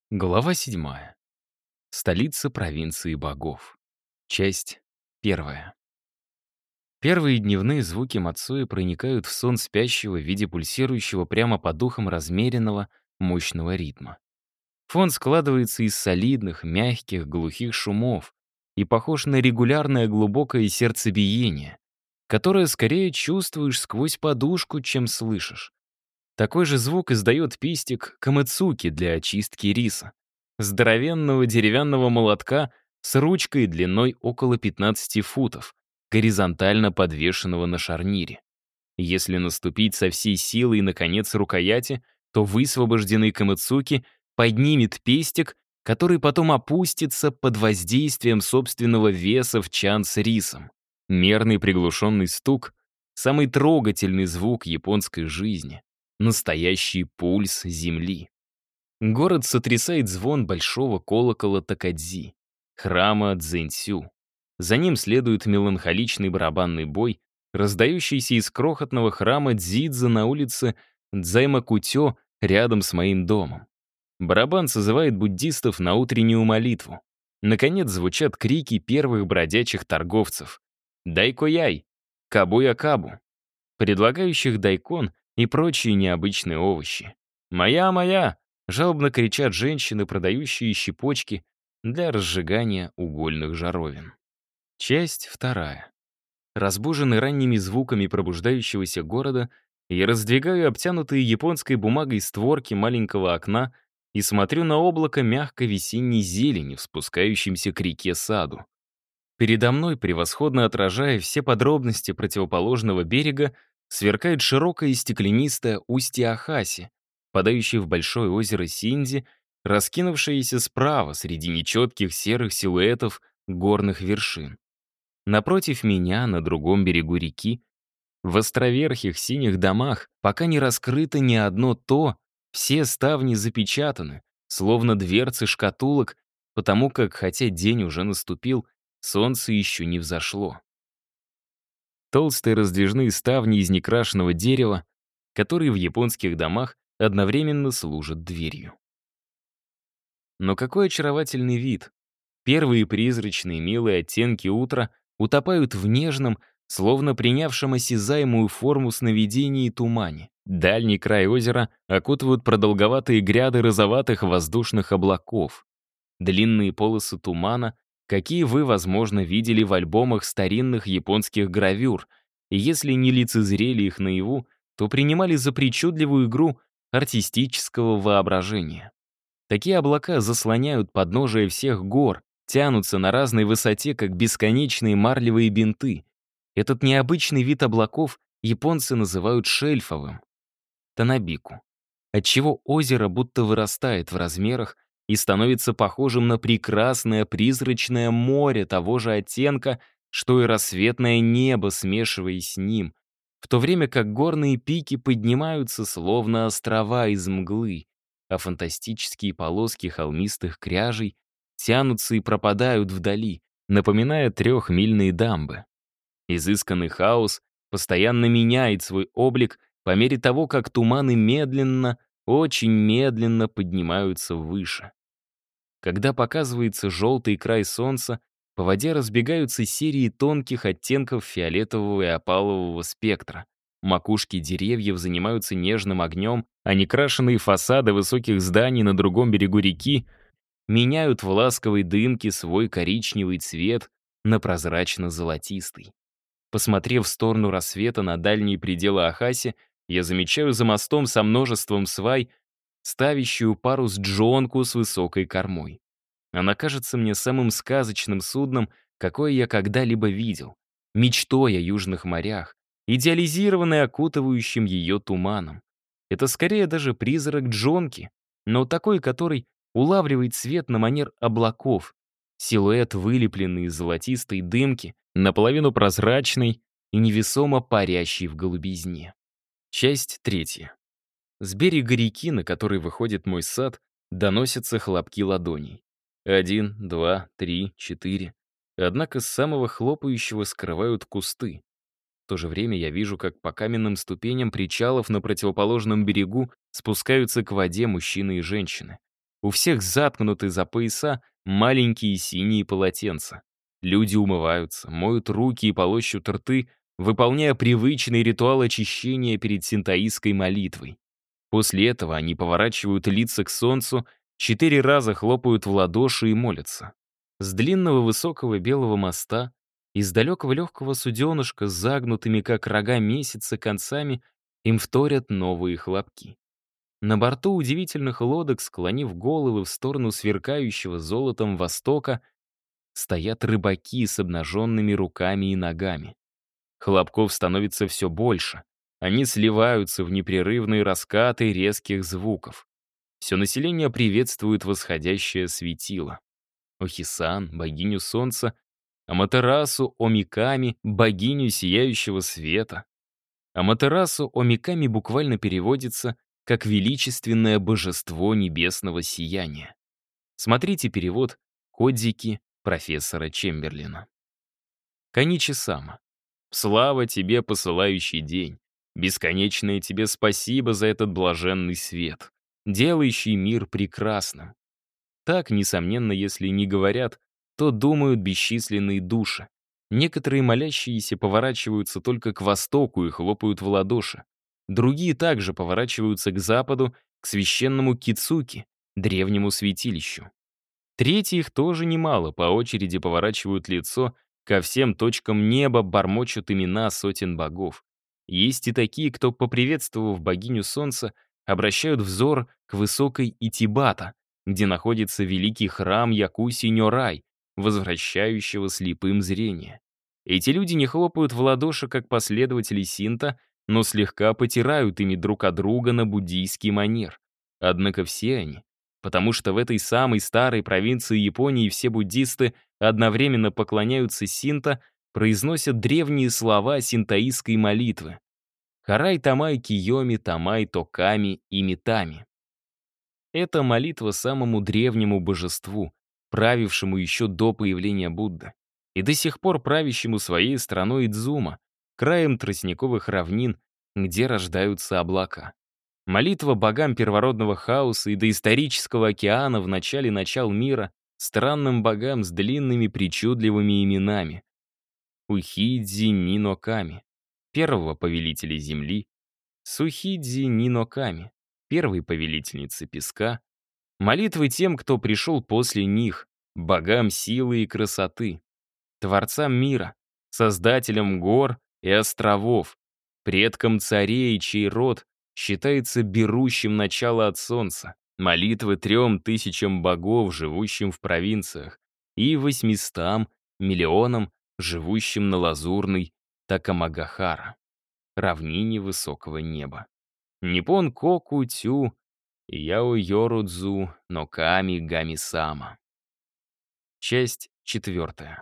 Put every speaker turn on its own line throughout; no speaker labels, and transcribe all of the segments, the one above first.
Глава 7. Столица провинции богов. Часть 1. Первые дневные звуки Мацуи проникают в сон спящего в виде пульсирующего прямо по духам размеренного, мощного ритма. Фон складывается из солидных, мягких, глухих шумов и похож на регулярное глубокое сердцебиение, которое скорее чувствуешь сквозь подушку, чем слышишь. Такой же звук издает пистик камыцуки для очистки риса. Здоровенного деревянного молотка с ручкой длиной около 15 футов, горизонтально подвешенного на шарнире. Если наступить со всей силой на конец рукояти, то высвобожденный камыцуки поднимет пестик, который потом опустится под воздействием собственного веса в чан с рисом. Мерный приглушенный стук — самый трогательный звук японской жизни. Настоящий пульс земли. Город сотрясает звон большого колокола Такадзи, храма Цзэньсю. За ним следует меланхоличный барабанный бой, раздающийся из крохотного храма Дзидза на улице Дзаймакутё рядом с моим домом. Барабан созывает буддистов на утреннюю молитву. Наконец звучат крики первых бродячих торговцев. «Дайко-яй! Кабу-я-кабу!», предлагающих дайкон и прочие необычные овощи. «Моя, моя!» — жалобно кричат женщины, продающие щепочки для разжигания угольных жаровин. Часть 2. Разбуженный ранними звуками пробуждающегося города, я раздвигаю обтянутые японской бумагой створки маленького окна и смотрю на облако мягкой весенней зелени в спускающемся к реке саду. Передо мной, превосходно отражая все подробности противоположного берега, сверкает широкое и стеклянистое устье Ахаси, впадающее в большое озеро Синди, раскинувшееся справа среди нечетких серых силуэтов горных вершин. Напротив меня, на другом берегу реки, в островерхих синих домах пока не раскрыто ни одно то, все ставни запечатаны, словно дверцы шкатулок, потому как, хотя день уже наступил, солнце еще не взошло. Толстые раздвижные ставни из некрашенного дерева, которые в японских домах одновременно служат дверью. Но какой очаровательный вид! Первые призрачные милые оттенки утра утопают в нежном, словно принявшем осязаемую форму сновидений и тумане. Дальний край озера окутывают продолговатые гряды розоватых воздушных облаков. Длинные полосы тумана, какие вы, возможно, видели в альбомах старинных японских гравюр, и если не лицезрели их наяву, то принимали за причудливую игру артистического воображения. Такие облака заслоняют подножие всех гор, тянутся на разной высоте, как бесконечные марлевые бинты. Этот необычный вид облаков японцы называют шельфовым — танабику, отчего озеро будто вырастает в размерах и становится похожим на прекрасное призрачное море того же оттенка, что и рассветное небо, смешиваясь с ним, в то время как горные пики поднимаются словно острова из мглы, а фантастические полоски холмистых кряжей тянутся и пропадают вдали, напоминая трехмильные дамбы. Изысканный хаос постоянно меняет свой облик по мере того, как туманы медленно, очень медленно поднимаются выше. Когда показывается желтый край солнца, по воде разбегаются серии тонких оттенков фиолетового и опалового спектра. Макушки деревьев занимаются нежным огнем, а некрашенные фасады высоких зданий на другом берегу реки меняют в ласковой дымке свой коричневый цвет на прозрачно-золотистый. Посмотрев в сторону рассвета на дальние пределы Ахаси, я замечаю за мостом со множеством свай ставящую парус джонку с высокой кормой. Она кажется мне самым сказочным судном, какое я когда-либо видел, мечтой о южных морях, идеализированной окутывающим ее туманом. Это скорее даже призрак джонки, но такой, который улавливает свет на манер облаков, силуэт, вылепленный из золотистой дымки, наполовину прозрачный и невесомо парящий в голубизне. Часть 3. С берега реки, на который выходит мой сад, доносятся хлопки ладоней. 1, 2, 3, 4. Однако с самого хлопающего скрывают кусты. В то же время я вижу, как по каменным ступеням причалов на противоположном берегу спускаются к воде мужчины и женщины. У всех заткнуты за пояса маленькие синие полотенца. Люди умываются, моют руки и полощут рты, выполняя привычный ритуал очищения перед синтоистской молитвой. После этого они поворачивают лица к солнцу, 4 раза хлопают в ладоши и молятся. С длинного высокого белого моста, из далекого легкого суденышка с загнутыми, как рога месяца, концами, им вторят новые хлопки. На борту удивительных лодок, склонив головы в сторону сверкающего золотом востока, стоят рыбаки с обнаженными руками и ногами. Хлопков становится все больше. Они сливаются в непрерывные раскаты резких звуков. Все население приветствует восходящее светило. Охисан, богиню солнца, Аматерасу Омиками, богиню сияющего света. Аматерасу Омиками буквально переводится как «величественное божество небесного сияния». Смотрите перевод Кодзики профессора Чемберлина. Каничи-сама. Слава тебе, посылающий день. Бесконечное тебе спасибо за этот блаженный свет, делающий мир прекрасным. Так, несомненно, если не говорят, то думают бесчисленные души. Некоторые молящиеся поворачиваются только к востоку и хлопают в ладоши. Другие также поворачиваются к западу, к священному Кицуки, древнему святилищу. Третьи их тоже немало, по очереди поворачивают лицо ко всем точкам неба, бормочут имена сотен богов. Есть и такие, кто, поприветствовав богиню солнца, обращают взор к высокой Итибата, где находится великий храм Якуси-Нёрай, возвращающего слепым зрение. Эти люди не хлопают в ладоши, как последователи синто, но слегка потирают ими друг от друга на буддийский манер. Однако все они, потому что в этой самой старой провинции Японии все буддисты одновременно поклоняются синто, произносят древние слова синтоистской молитвы. Харай тамай киоми тамай токами и митами. Это молитва самому древнему божеству, правившему еще до появления Будды, и до сих пор правящему своей страной Идзума, краем тростниковых равнин, где рождаются облака. Молитва богам первородного хаоса и доисторического океана в начале начал мира, странным богам с длинными причудливыми именами. Ухидзи Ниноками, первого повелителя земли, Сухидзи Ниноками, первой повелительницы песка, молитвы тем, кто пришел после них, богам силы и красоты, творцам мира, создателям гор и островов, предкам царей, чей род считается берущим начало от солнца, молитвы 3000 богов, живущим в провинциях, и 800 миллионам, живущим на лазурной Такамагахара, равнине высокого неба. Ниппон коку тю яо йорудзу но ками гами-сама. Часть 4.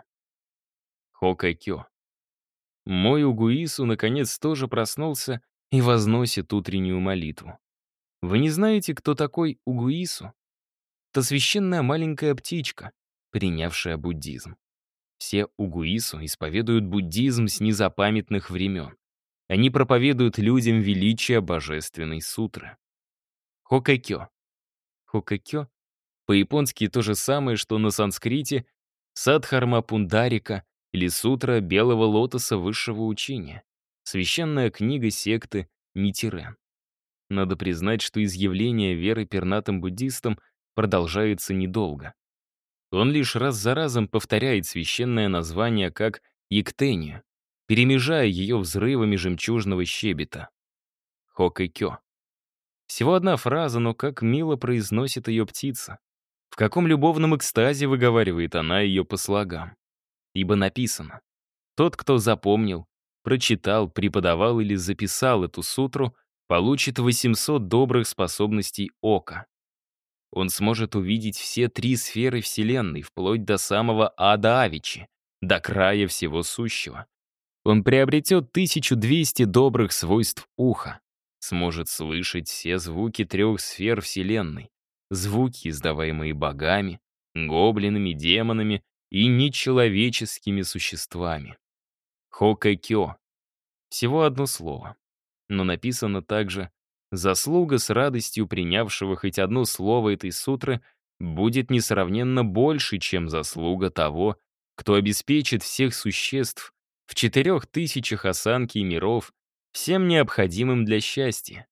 Хоккё. Мой Угуису наконец тоже проснулся и возносит утреннюю молитву. Вы не знаете, кто такой Угуису? Это священная маленькая птичка, принявшая буддизм. Все Угуису исповедуют буддизм с незапамятных времен. Они проповедуют людям величие божественной сутры. Хоккё. Хоккё по-японски то же самое, что на санскрите Садхарма Пундарика или Сутра Белого Лотоса Высшего Учения, священная книга секты Нитирен. Надо признать, что изъявление веры пернатым буддистам продолжается недолго. Он лишь раз за разом повторяет священное название как «Яктению», перемежая ее взрывами жемчужного щебета. Хоккё. Всего одна фраза, но как мило произносит ее птица. В каком любовном экстазе выговаривает она ее по слогам. Ибо написано: «Тот, кто запомнил, прочитал, преподавал или записал эту сутру, получит 800 добрых способностей ока». Он сможет увидеть все 3 сферы Вселенной, вплоть до самого ада Авичи, до края всего сущего. Он приобретет 1200 добрых свойств уха, сможет слышать все звуки 3 сфер Вселенной, звуки, издаваемые богами, гоблинами, демонами и нечеловеческими существами. Хоккё. Всего одно слово, но написано также заслуга с радостью принявшего хоть одно слово этой сутры будет несравненно больше, чем заслуга того, кто обеспечит всех существ в 4000 осанки и миров всем необходимым для счастья.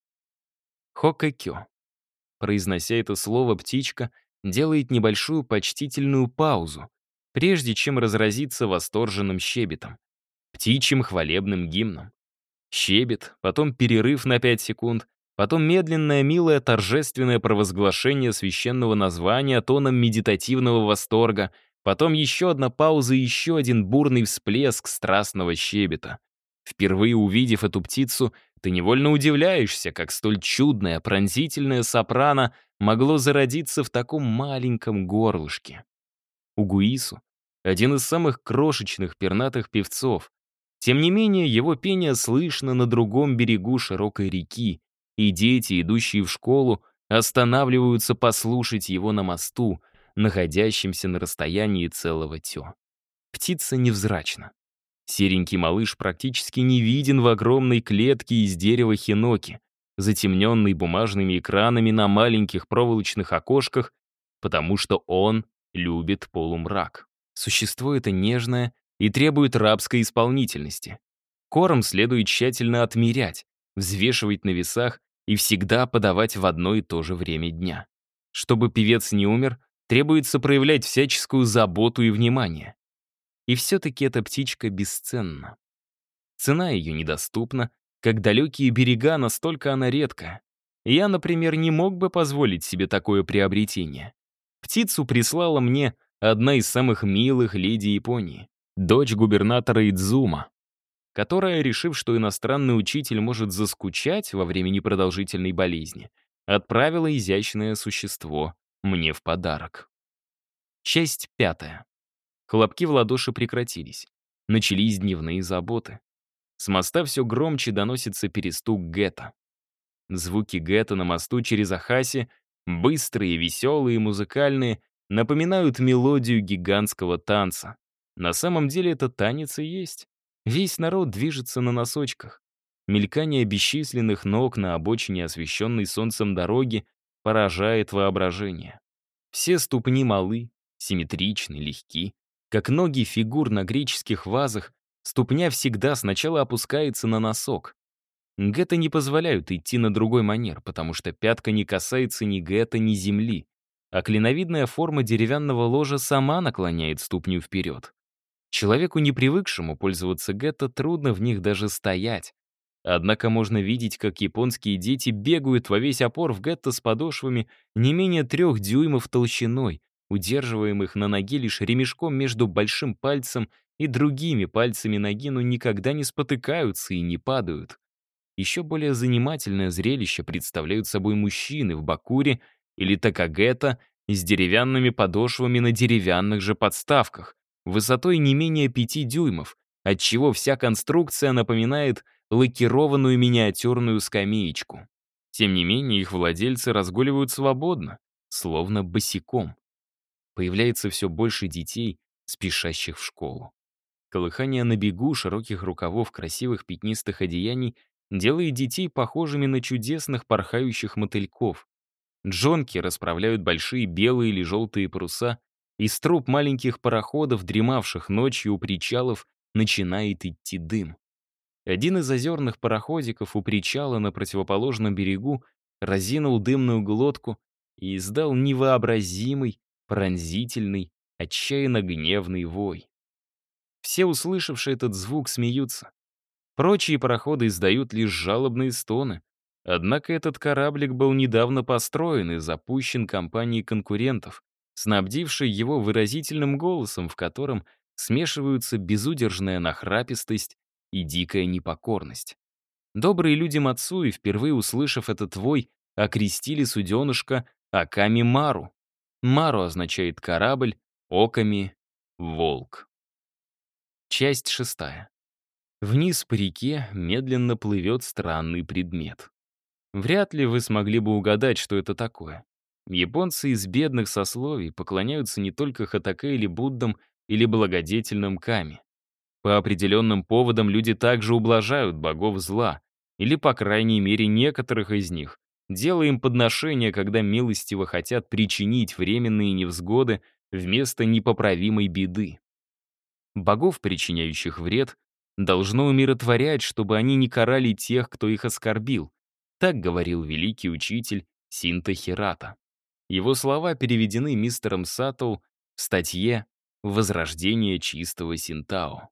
Хоккэкё. Произнося это слово, птичка делает небольшую почтительную паузу, прежде чем разразиться восторженным щебетом, птичьим хвалебным гимном. Щебет, потом перерыв на 5 секунд, потом медленное, милое, торжественное провозглашение священного названия тоном медитативного восторга, потом еще одна пауза и еще один бурный всплеск страстного щебета. Впервые увидев эту птицу, ты невольно удивляешься, как столь чудное, пронзительное сопрано могло зародиться в таком маленьком горлышке. Угуису — один из самых крошечных пернатых певцов. Тем не менее, его пение слышно на другом берегу широкой реки, и дети, идущие в школу, останавливаются послушать его на мосту, находящемся на расстоянии целого тё. Птица невзрачна. Серенький малыш практически не виден в огромной клетке из дерева хиноки, затемненной бумажными экранами на маленьких проволочных окошках, потому что он любит полумрак. Существо это нежное и требует рабской исполнительности. Корм следует тщательно отмерять, взвешивать на весах и всегда подавать в одно и то же время дня. Чтобы певец не умер, требуется проявлять всяческую заботу и внимание. И все-таки эта птичка бесценна. Цена ее недоступна, как далекие берега, настолько она редкая. Я, например, не мог бы позволить себе такое приобретение. Птицу прислала мне одна из самых милых леди Японии, дочь губернатора Идзума, которая, решив, что иностранный учитель может заскучать во время непродолжительной болезни, отправила изящное существо мне в подарок. Часть 5. Хлопки в ладоши прекратились. Начались дневные заботы. С моста все громче доносится перестук гетто. Звуки гетто на мосту через Ахаси, быстрые, веселые, музыкальные, напоминают мелодию гигантского танца. На самом деле это танец и есть. Весь народ движется на носочках. Мелькание бесчисленных ног на обочине освещенной солнцем дороги поражает воображение. Все ступни малы, симметричны, легки. Как ноги фигур на греческих вазах, ступня всегда сначала опускается на носок. Гетто не позволяют идти на другой манер, потому что пятка не касается ни гетто, ни земли, а клиновидная форма деревянного ложа сама наклоняет ступню вперед. Человеку, не привыкшему пользоваться гетто, трудно в них даже стоять. Однако можно видеть, как японские дети бегают во весь опор в гетто с подошвами не менее 3 дюймов толщиной, удерживаемых на ноге лишь ремешком между большим пальцем и другими пальцами ноги, но никогда не спотыкаются и не падают. Еще более занимательное зрелище представляют собой мужчины в бакуре или такагетто с деревянными подошвами на деревянных же подставках, высотой не менее 5 дюймов, отчего вся конструкция напоминает лакированную миниатюрную скамеечку. Тем не менее, их владельцы разгуливают свободно, словно босиком. Появляется все больше детей, спешащих в школу. Колыхание на бегу широких рукавов красивых пятнистых одеяний делает детей похожими на чудесных порхающих мотыльков. Джонки расправляют большие белые или желтые паруса, из труб маленьких пароходов, дремавших ночью у причалов, начинает идти дым. Один из озерных пароходиков у причала на противоположном берегу разинул дымную глотку и издал невообразимый, пронзительный, отчаянно гневный вой. Все, услышавшие этот звук, смеются. Прочие пароходы издают лишь жалобные стоны. Однако этот кораблик был недавно построен и запущен компанией конкурентов, снабдившей его выразительным голосом, в котором смешиваются безудержная нахрапистость и дикая непокорность. Добрые люди Мацуи, впервые услышав этот вой, окрестили суденышко Аками Мару. Мару означает корабль, Оками — волк. Часть 6. Вниз по реке медленно плывет странный предмет. Вряд ли вы смогли бы угадать, что это такое. Японцы из бедных сословий поклоняются не только Хатаке или Буддам или благодетельным Ками. По определенным поводам люди также ублажают богов зла, или, по крайней мере, некоторых из них, делаем подношения, когда милостиво хотят причинить временные невзгоды вместо непоправимой беды. Богов, причиняющих вред, должно умиротворять, чтобы они не карали тех, кто их оскорбил. Так говорил великий учитель Синта Хирата. Его слова переведены мистером Саттоу в статье «Возрождение чистого Синтао».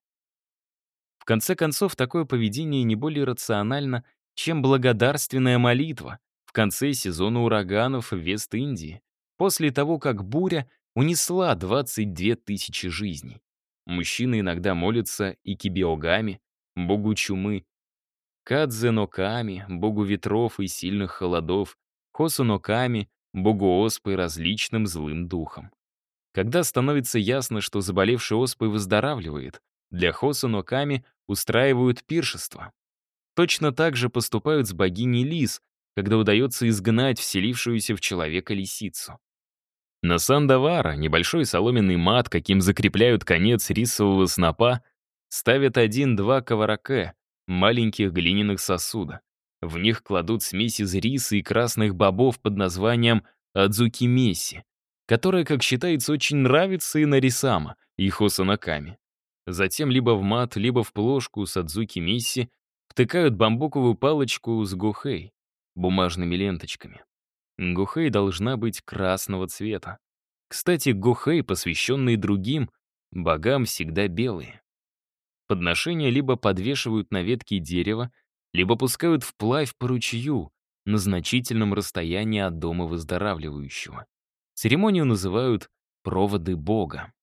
В конце концов, такое поведение не более рационально, чем благодарственная молитва в конце сезона ураганов в Вест-Индии, после того, как буря унесла 22 тысячи жизней. Мужчины иногда молятся и Кибиогами, богу чумы, Кадзе-но-Ками, богу ветров и сильных холодов, Хосу-но-Ками, богу оспы и различным злым духам. Когда становится ясно, что заболевший оспой выздоравливает, для Хосу-но-Ками устраивают пиршество. Точно так же поступают с богиней Лис, когда удается изгнать вселившуюся в человека лисицу. На Сандавара, небольшой соломенный мат, каким закрепляют конец рисового снопа, ставят 1-2 кавараке, маленьких глиняных сосуда. В них кладут смесь из риса и красных бобов под названием адзуки-месси, которая, как считается, очень нравится и Нарисама, и Хосанаками. Затем либо в мат, либо в плошку с адзуки-месси втыкают бамбуковую палочку с гохей, бумажными ленточками. Гохей должна быть красного цвета. Кстати, гохей, посвященные другим богам, всегда белые. Подношения либо подвешивают на ветке дерева, либо пускают вплавь по ручью на значительном расстоянии от дома выздоравливающего. Церемонию называют «проводы бога».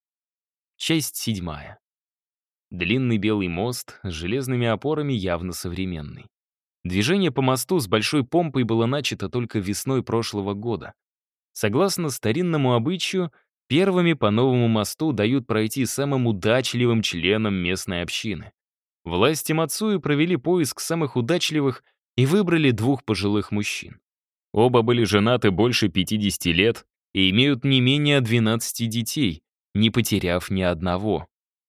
Часть 7. Длинный белый мост с железными опорами явно современный. Движение по мосту с большой помпой было начато только весной прошлого года. Согласно старинному обычаю, первыми по новому мосту дают пройти самым удачливым членам местной общины. Власти Мацуи провели поиск самых удачливых и выбрали 2 пожилых мужчин. Оба были женаты больше 50 лет и имеют не менее 12 детей, не потеряв ни одного.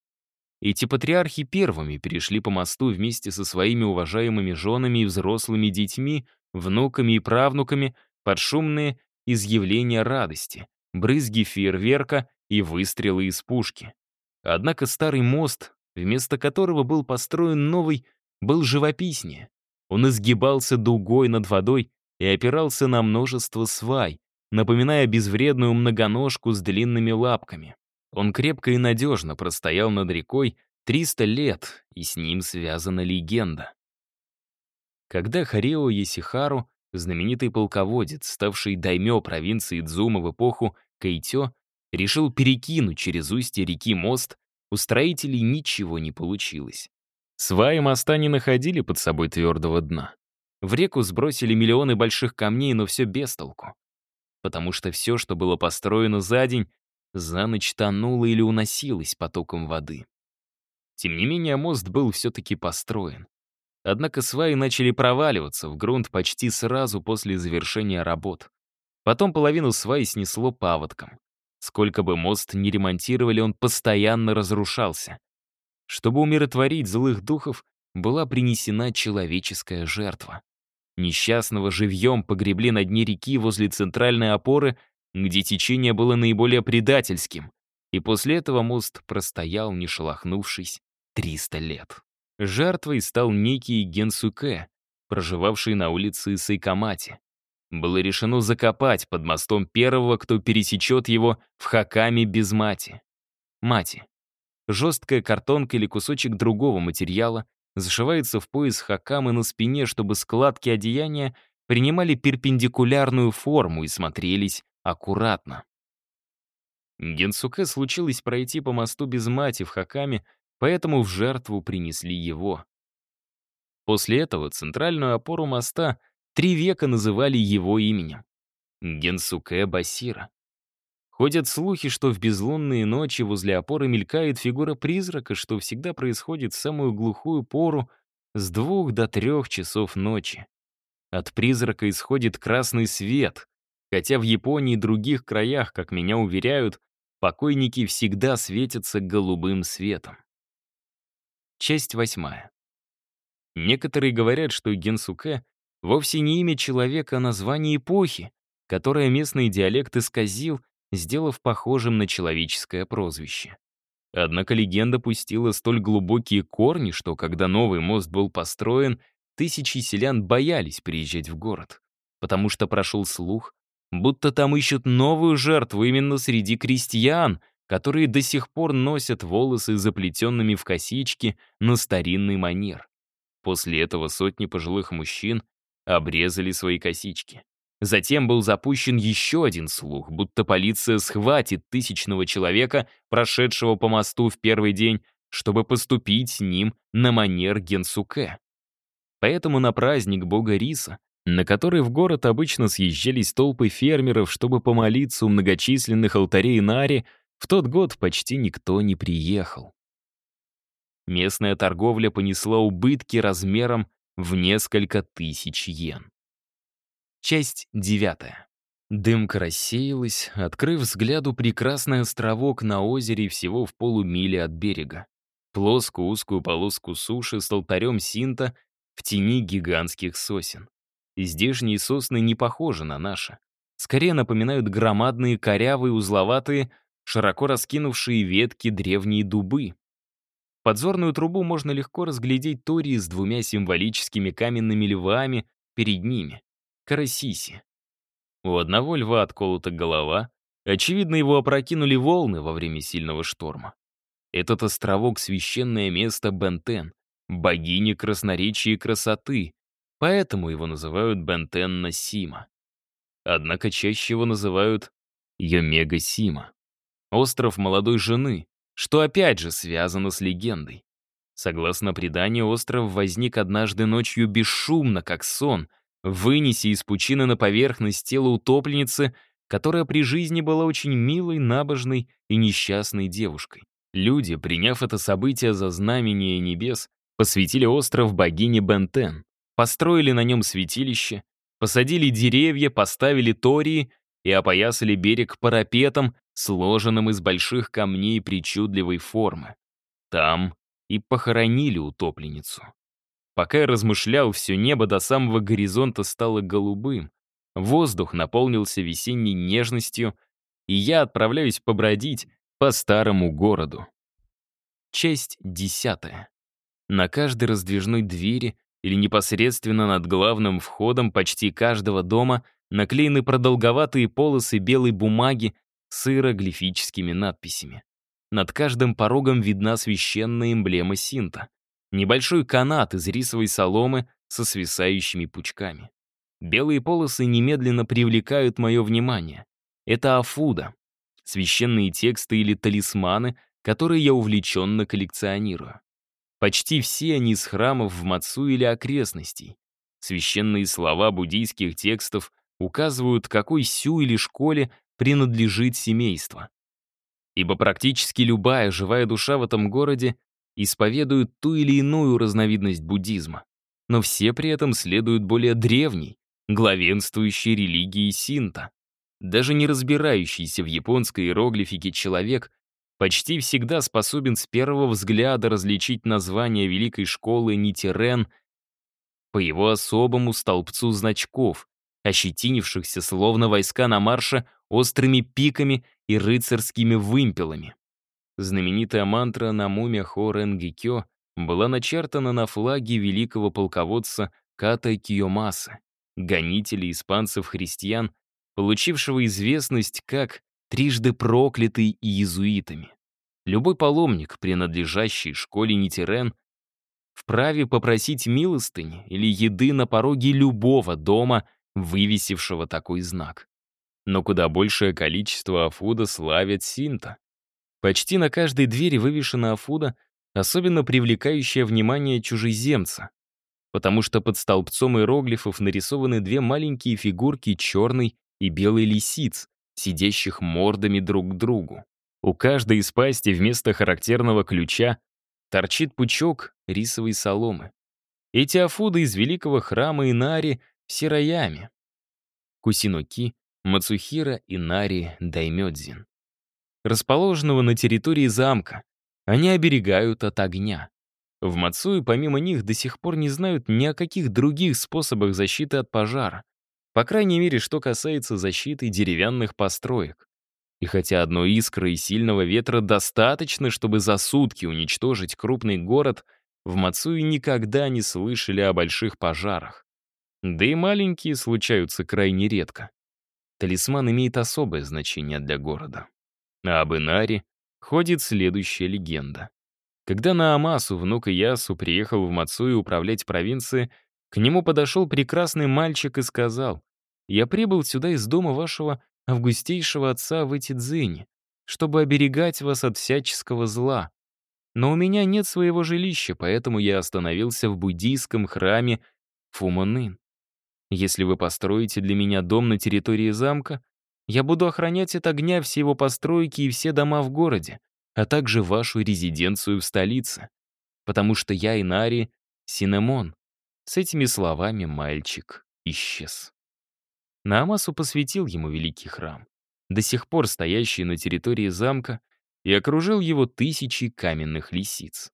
Эти патриархи первыми перешли по мосту вместе со своими уважаемыми женами и взрослыми детьми, внуками и правнуками под шумные изъявления радости, брызги фейерверка и выстрелы из пушки. Однако старый мост, вместо которого был построен новый, был живописнее. Он изгибался дугой над водой и опирался на множество свай, напоминая безвредную многоножку с длинными лапками. Он крепко и надежно простоял над рекой 300 лет, и с ним связана легенда. Когда Харио Есихару, знаменитый полководец, ставший даймё провинции Цзума в эпоху Кэйтё, решил перекинуть через устье реки мост, у строителей ничего не получилось. Сваи моста не находили под собой твердого дна. В реку сбросили миллионы больших камней, но все без толку. Потому что все, что было построено за день, за ночь тонуло или уносилось потоком воды. Тем не менее, мост был все-таки построен. Однако сваи начали проваливаться в грунт почти сразу после завершения работ. Потом половину свай снесло паводком. Сколько бы мост ни ремонтировали, он постоянно разрушался. Чтобы умиротворить злых духов, была принесена человеческая жертва. Несчастного живьем погребли на дне реки возле центральной опоры, где течение было наиболее предательским, и после этого мост простоял, не шелохнувшись, 300 лет. Жертвой стал некий Генсуке, проживавший на улице Сайкамати. Было решено закопать под мостом первого, кто пересечет его в хакаме без мати. Мати. Жесткая картонка или кусочек другого материала зашивается в пояс хакамы на спине, чтобы складки одеяния принимали перпендикулярную форму и смотрелись аккуратно. Генсуке случилось пройти по мосту без мати в хакаме, поэтому в жертву принесли его. После этого центральную опору моста 3 века называли его именем — Генсуке Басира. Ходят слухи, что в безлунные ночи возле опоры мелькает фигура призрака, что всегда происходит в самую глухую пору с 2 до 3 часов ночи. От призрака исходит красный свет, хотя в Японии и других краях, как меня уверяют, покойники всегда светятся голубым светом. Часть 8. Некоторые говорят, что Генсуке вовсе не имя человека, а название эпохи, которое местный диалект исказил, сделав похожим на человеческое прозвище. Однако легенда пустила столь глубокие корни, что когда новый мост был построен, тысячи селян боялись приезжать в город, потому что прошел слух, будто там ищут новую жертву именно среди крестьян, которые до сих пор носят волосы заплетенными в косички на старинный манер. После этого сотни пожилых мужчин обрезали свои косички. Затем был запущен еще один слух, будто полиция схватит тысячного человека, прошедшего по мосту в первый день, чтобы поступить с ним на манер Генсуке. Поэтому на праздник бога риса, на который в город обычно съезжались толпы фермеров, чтобы помолиться у многочисленных алтарей Нари, в тот год почти никто не приехал. Местная торговля понесла убытки размером в несколько тысяч йен. Часть 9. Дымка рассеялась, открыв взгляду прекрасный островок на озере всего в полумиле от берега. Плоскую узкую полоску суши с алтарем Синта в тени гигантских сосен. И здешние сосны не похожи на наши. Скорее напоминают громадные, корявые, узловатые, широко раскинувшие ветки древние дубы. Подзорную трубу можно легко разглядеть Тори с двумя символическими каменными львами перед ними — Карасиси. У одного льва отколота голова, очевидно, его опрокинули волны во время сильного шторма. Этот островок — священное место Бентен, богини красноречия и красоты, поэтому его называют Бентен-на-Сима. Однако чаще его называют Йомега-Сима, остров молодой жены, что опять же связано с легендой. Согласно преданию, остров возник однажды ночью бесшумно, как сон, вынеся из пучины на поверхность тело утопленницы, которая при жизни была очень милой, набожной и несчастной девушкой. Люди, приняв это событие за знамение небес, посвятили остров богине Бентен, построили на нем святилище, посадили деревья, поставили тории и опоясали берег парапетом, сложенным из больших камней причудливой формы. Там и похоронили утопленницу. Пока я размышлял, все небо до самого горизонта стало голубым, воздух наполнился весенней нежностью, и я отправляюсь побродить по старому городу. Часть 10. На каждой раздвижной двери или непосредственно над главным входом почти каждого дома наклеены продолговатые полосы белой бумаги с иероглифическими надписями. Над каждым порогом видна священная эмблема Синта. Небольшой канат из рисовой соломы со свисающими пучками. Белые полосы немедленно привлекают мое внимание. Это афуда, священные тексты или талисманы, которые я увлеченно коллекционирую. Почти все они из храмов в Мацу или окрестностей. Священные слова буддийских текстов указывают, какой сю или школе принадлежит семейство. Ибо практически любая живая душа в этом городе исповедует ту или иную разновидность буддизма, но все при этом следуют более древней, главенствующей религии синто. Даже не разбирающийся в японской иероглифике человек почти всегда способен с первого взгляда различить название великой школы Нитирен по его особому столбцу значков, ощетинившихся словно войска на марше острыми пиками и рыцарскими вымпелами. Знаменитая мантра «Намумя Хо Ренгикё» была начертана на флаге великого полководца Ката Кийомаса, гонителя испанцев-христиан, получившего известность как трижды проклятый иезуитами. Любой паломник, принадлежащий школе Нитирен, вправе попросить милостыни или еды на пороге любого дома, вывесившего такой знак. Но куда большее количество афуда славят синто. Почти на каждой двери вывешена афуда, особенно привлекающая внимание чужеземца, потому что под столбцом иероглифов нарисованы две маленькие фигурки черной и белой лисиц, сидящих мордами друг к другу. У каждой из пасти вместо характерного ключа торчит пучок рисовой соломы. Эти афуды из великого храма Инари в Сираяме. Кусиноки, Мацухира Инари Даймёдзин. Расположенного на территории замка, они оберегают от огня. В Мацуи помимо них до сих пор не знают ни о каких других способах защиты от пожара. По крайней мере, что касается защиты деревянных построек. И хотя одной искры и сильного ветра достаточно, чтобы за сутки уничтожить крупный город, в Мацуи никогда не слышали о больших пожарах. Да и маленькие случаются крайне редко. Талисман имеет особое значение для города. А об Инари ходит следующая легенда. Когда Наамасу, внук Иясу, приехал в Мацуи управлять провинцией, к нему подошел прекрасный мальчик и сказал: «Я прибыл сюда из дома вашего августейшего отца в Этидзине, чтобы оберегать вас от всяческого зла. Но у меня нет своего жилища, поэтому я остановился в буддийском храме Фумонын. Если вы построите для меня дом на территории замка, я буду охранять от огня все его постройки и все дома в городе, а также вашу резиденцию в столице, потому что я Инари Синемон». С этими словами мальчик исчез. Наамасу посвятил ему великий храм, до сих пор стоящий на территории замка, и окружил его тысячи каменных лисиц.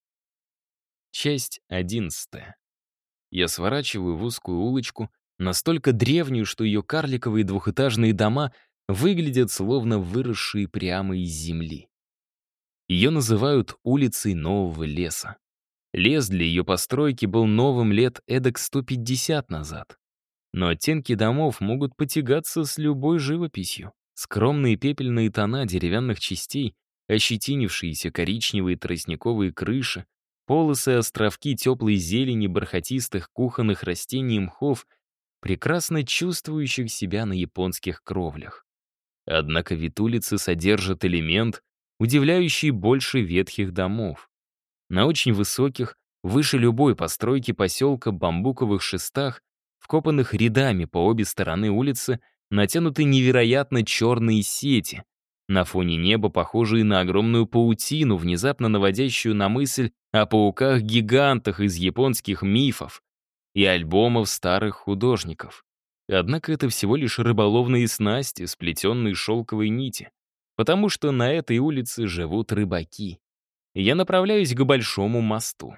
Часть 11. Я сворачиваю в узкую улочку, настолько древнюю, что ее карликовые двухэтажные дома выглядят словно выросшие прямо из земли. Ее называют улицей Нового леса. Лес для ее постройки был новым лет эдак 150 назад. Но оттенки домов могут потягаться с любой живописью. Скромные пепельные тона деревянных частей, ощетинившиеся коричневые тростниковые крыши, полосы и островки теплой зелени бархатистых кухонных растений и мхов, прекрасно чувствующих себя на японских кровлях. Однако вид улицы содержит элемент, удивляющий больше ветхих домов. На очень высоких, выше любой постройки поселка бамбуковых шестах, вкопанных рядами по обе стороны улицы, натянуты невероятно черные сети, на фоне неба похожие на огромную паутину, внезапно наводящую на мысль о пауках-гигантах из японских мифов и альбомов старых художников. Однако это всего лишь рыболовные снасти, сплетенные шелковой нити, потому что на этой улице живут рыбаки. И я направляюсь к Большому мосту.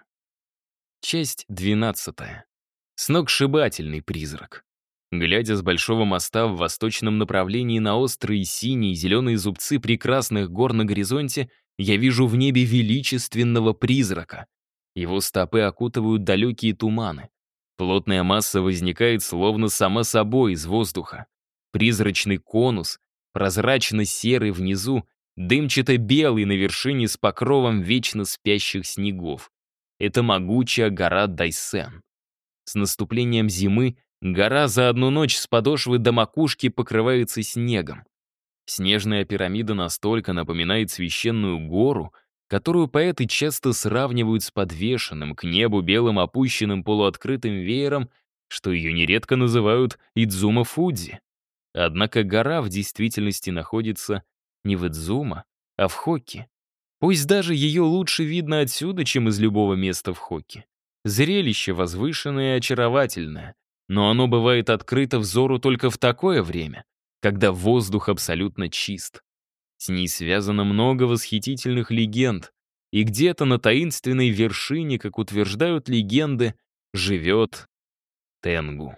Часть 12. Сногсшибательный призрак. Глядя с Большого моста в восточном направлении на острые синие и зеленые зубцы прекрасных гор на горизонте, я вижу в небе величественного призрака. Его стопы окутывают далекие туманы. Плотная масса возникает словно сама собой из воздуха. Призрачный конус, прозрачно-серый внизу, дымчато-белый на вершине с покровом вечно спящих снегов. Это могучая гора Дайсен. С наступлением зимы гора за одну ночь с подошвы до макушки покрывается снегом. Снежная пирамида настолько напоминает священную гору, которую поэты часто сравнивают с подвешенным к небу белым опущенным полуоткрытым веером, что ее нередко называют Идзума-Фудзи. Однако гора в действительности находится не в Идзума, а в Хокки. Пусть даже ее лучше видно отсюда, чем из любого места в Хокки. Зрелище возвышенное и очаровательное, но оно бывает открыто взору только в такое время, когда воздух абсолютно чист. С ней связано много восхитительных легенд, и где-то на таинственной вершине, как утверждают легенды, живет Тенгу.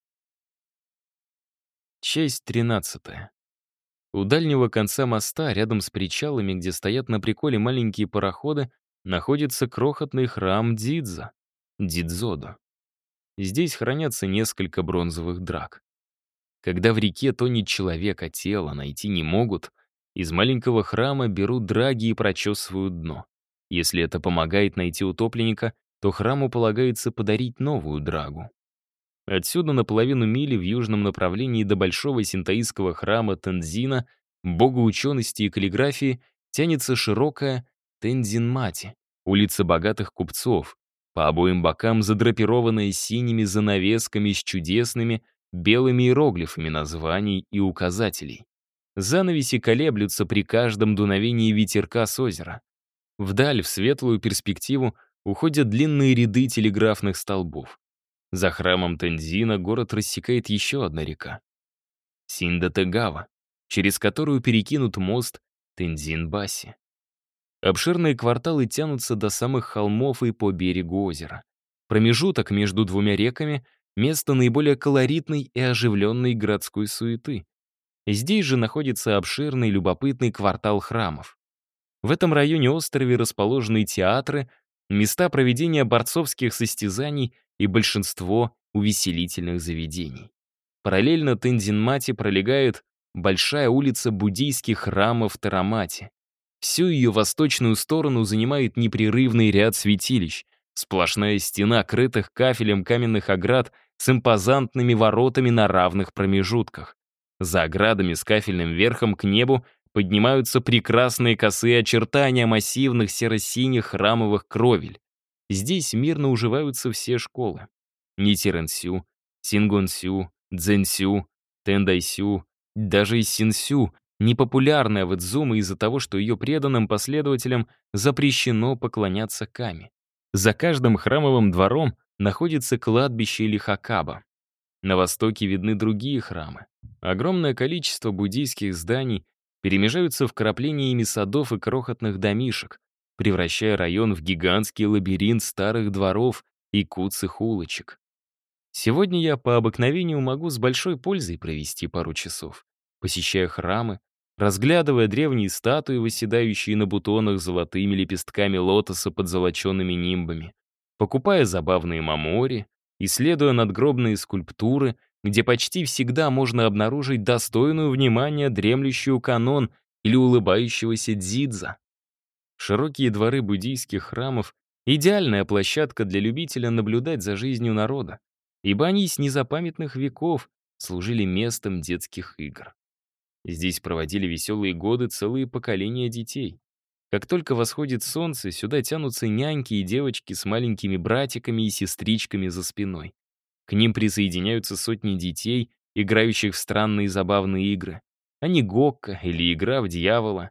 Часть 13. У дальнего конца моста, рядом с причалами, где стоят на приколе маленькие пароходы, находится крохотный храм Дидзодо. Здесь хранятся несколько бронзовых драк. Когда в реке тонет человек, а тело найти не могут, из маленького храма берут драги и прочесывают дно. Если это помогает найти утопленника, то храму полагается подарить новую драгу. Отсюда на половину мили в южном направлении до большого синтоистского храма Тензина, бога учености и каллиграфии, тянется широкая Тензинмати, улица богатых купцов, по обоим бокам задрапированная синими занавесками с чудесными белыми иероглифами названий и указателей. Занавеси колеблются при каждом дуновении ветерка с озера. Вдаль, в светлую перспективу, уходят длинные ряды телеграфных столбов. За храмом Тензина город рассекает еще одна река — Синдатегава, через которую перекинут мост Тензин-Баси. Обширные кварталы тянутся до самых холмов и по берегу озера. Промежуток между двумя реками — место наиболее колоритной и оживленной городской суеты. Здесь же находится обширный любопытный квартал храмов. В этом районе острове расположены театры, места проведения борцовских состязаний и большинство увеселительных заведений. Параллельно Тензин-Мате пролегает большая улица буддийских храмов в Тарамате. Всю ее восточную сторону занимает непрерывный ряд святилищ, сплошная стена крытых кафелем каменных оград с импозантными воротами на равных промежутках. За оградами с кафельным верхом к небу поднимаются прекрасные косые очертания массивных серо-синих храмовых кровель. Здесь мирно уживаются все школы. Нитирэнсю, Сингонсю, Цзэнсю, Тэндайсю, даже и Синсю, непопулярная в Идзуме из-за того, что ее преданным последователям запрещено поклоняться Ками. За каждым храмовым двором находится кладбище или хакаба. На востоке видны другие храмы. Огромное количество буддийских зданий перемежаются вкраплениями садов и крохотных домишек, превращая район в гигантский лабиринт старых дворов и куцых улочек. Сегодня я по обыкновению могу с большой пользой провести пару часов, посещая храмы, разглядывая древние статуи, восседающие на бутонах с золотыми лепестками лотоса под золочеными нимбами, покупая забавные мамори, исследуя надгробные скульптуры, где почти всегда можно обнаружить достойную внимания дремлющую канон или улыбающегося дзидза. Широкие дворы буддийских храмов — идеальная площадка для любителя наблюдать за жизнью народа, ибо они с незапамятных веков служили местом детских игр. Здесь проводили веселые годы целые поколения детей. Как только восходит солнце, сюда тянутся няньки и девочки с маленькими братиками и сестричками за спиной. К ним присоединяются сотни детей, играющих в странные забавные игры. Они гокка или игра в дьявола,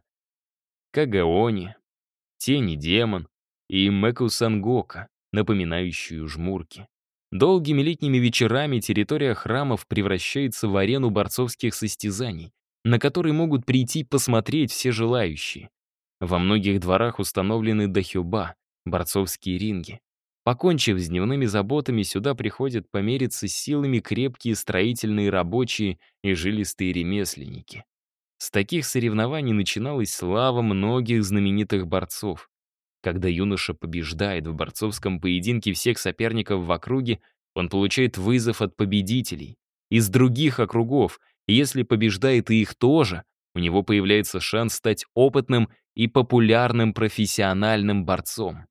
кагаони, тени демон и мэку-сангока, напоминающую жмурки. Долгими летними вечерами территория храмов превращается в арену борцовских состязаний, на которые могут прийти посмотреть все желающие. Во многих дворах установлены дахёба, борцовские ринги. Покончив с дневными заботами, сюда приходят помериться силами крепкие строительные рабочие и жилистые ремесленники. С таких соревнований начиналась слава многих знаменитых борцов. Когда юноша побеждает в борцовском поединке всех соперников в округе, он получает вызов от победителей из других округов, и если побеждает и их тоже, у него появляется шанс стать опытным и популярным профессиональным борцом.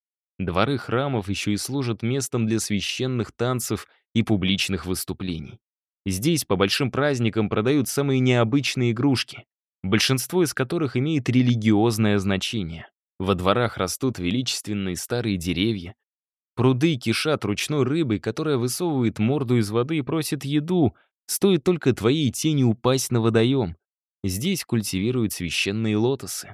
Дворы храмов еще и служат местом для священных танцев и публичных выступлений. Здесь по большим праздникам продают самые необычные игрушки, большинство из которых имеет религиозное значение. Во дворах растут величественные старые деревья. Пруды кишат ручной рыбой, которая высовывает морду из воды и просит еду, стоит только твоей тени упасть на водоем. Здесь культивируют священные лотосы.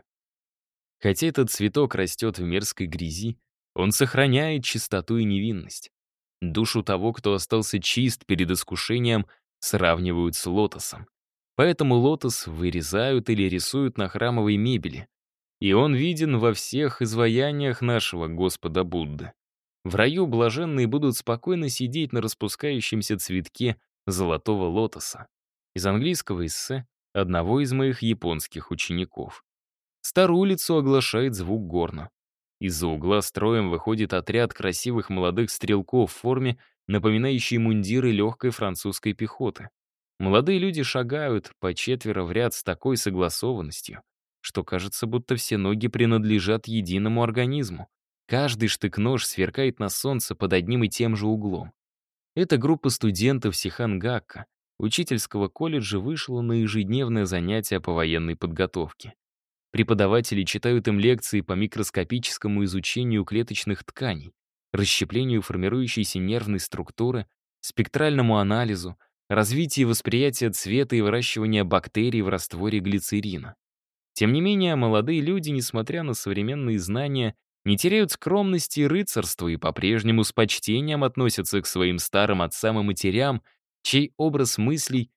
Хотя этот цветок растет в мерзкой грязи, он сохраняет чистоту и невинность. Душу того, кто остался чист перед искушением, сравнивают с лотосом. Поэтому лотос вырезают или рисуют на храмовой мебели. И он виден во всех изваяниях нашего Господа Будды. В раю блаженные будут спокойно сидеть на распускающемся цветке золотого лотоса. Из английского эссе одного из моих японских учеников. Старую улицу оглашает звук горна. Из-за угла строем выходит отряд красивых молодых стрелков в форме, напоминающей мундиры легкой французской пехоты. Молодые люди шагают по четверо в ряд с такой согласованностью, что кажется, будто все ноги принадлежат единому организму. Каждый штык-нож сверкает на солнце под одним и тем же углом. Эта группа студентов Сихангакка, учительского колледжа, вышла на ежедневное занятие по военной подготовке. Преподаватели читают им лекции по микроскопическому изучению клеточных тканей, расщеплению формирующейся нервной структуры, спектральному анализу, развитию восприятия цвета и выращивания бактерий в растворе глицерина. Тем не менее, молодые люди, несмотря на современные знания, не теряют скромности и рыцарства и по-прежнему с почтением относятся к своим старым отцам и матерям, чей образ мыслей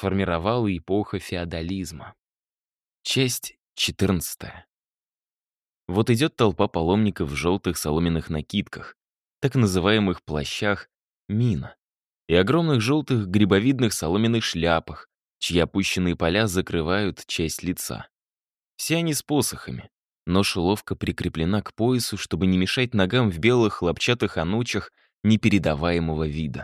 сформировала эпоха феодализма. Часть 14. Вот идет толпа паломников в желтых соломенных накидках, так называемых плащах мина, и огромных желтых грибовидных соломенных шляпах, чьи опущенные поля закрывают часть лица. Все они с посохами. Нож ловко прикреплена к поясу, чтобы не мешать ногам в белых хлопчатых анучах непередаваемого вида.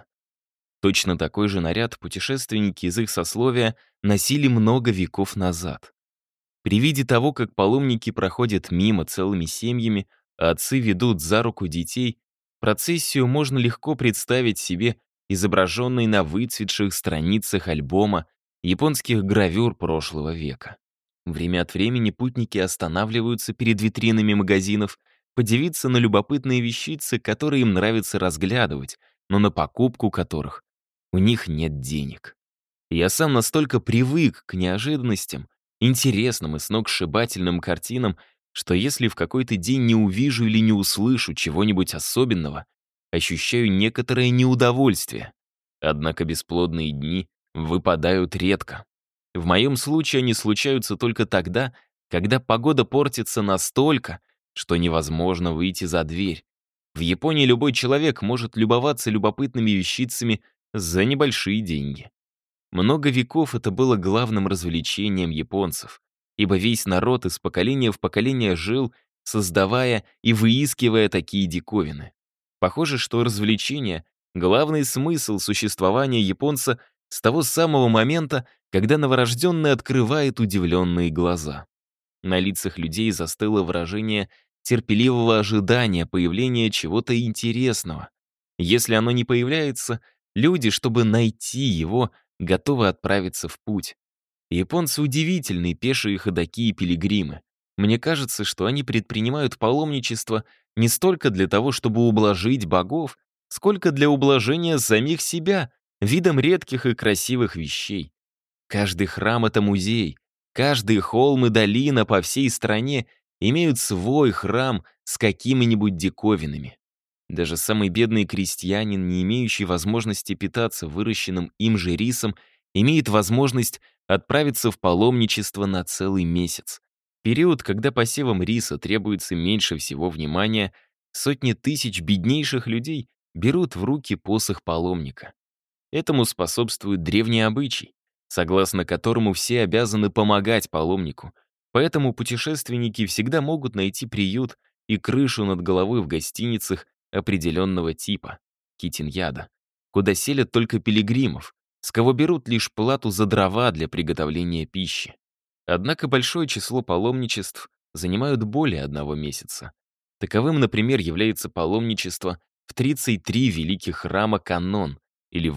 Точно такой же наряд путешественники из их сословия носили много веков назад. При виде того, как паломники проходят мимо целыми семьями, а отцы ведут за руку детей, процессию можно легко представить себе изображенной на выцветших страницах альбома японских гравюр прошлого века. Время от времени путники останавливаются перед витринами магазинов, подивиться на любопытные вещицы, которые им нравится разглядывать, но на покупку которых у них нет денег. Я сам настолько привык к неожиданностям, интересным и сногсшибательным картинам, что если в какой-то день не увижу или не услышу чего-нибудь особенного, ощущаю некоторое неудовольствие. Однако бесплодные дни выпадают редко. В моем случае они случаются только тогда, когда погода портится настолько, что невозможно выйти за дверь. В Японии любой человек может любоваться любопытными вещицами за небольшие деньги. Много веков это было главным развлечением японцев, ибо весь народ из поколения в поколение жил, создавая и выискивая такие диковины. Похоже, что развлечение — главный смысл существования японца с того самого момента, когда новорожденный открывает удивленные глаза. На лицах людей застыло выражение терпеливого ожидания появления чего-то интересного. Если оно не появляется, люди, чтобы найти его, готовы отправиться в путь. Японцы удивительные пешие ходоки и пилигримы. Мне кажется, что они предпринимают паломничество не столько для того, чтобы ублажить богов, сколько для ублажения самих себя, видом редких и красивых вещей. Каждый храм — это музей, каждый холм и долина по всей стране имеют свой храм с какими-нибудь диковинами. Даже самый бедный крестьянин, не имеющий возможности питаться выращенным им же рисом, имеет возможность отправиться в паломничество на целый месяц. Период, когда посевам риса требуется меньше всего внимания, сотни тысяч беднейших людей берут в руки посох паломника. Этому способствует древний обычай, согласно которому все обязаны помогать паломнику, поэтому путешественники всегда могут найти приют и крышу над головой в гостиницах определенного типа, китиньяда, куда селят только пилигримов, с кого берут лишь плату за дрова для приготовления пищи. Однако большое число паломничеств занимают более одного месяца. Таковым, например, является паломничество в 33 великих храма Каннон или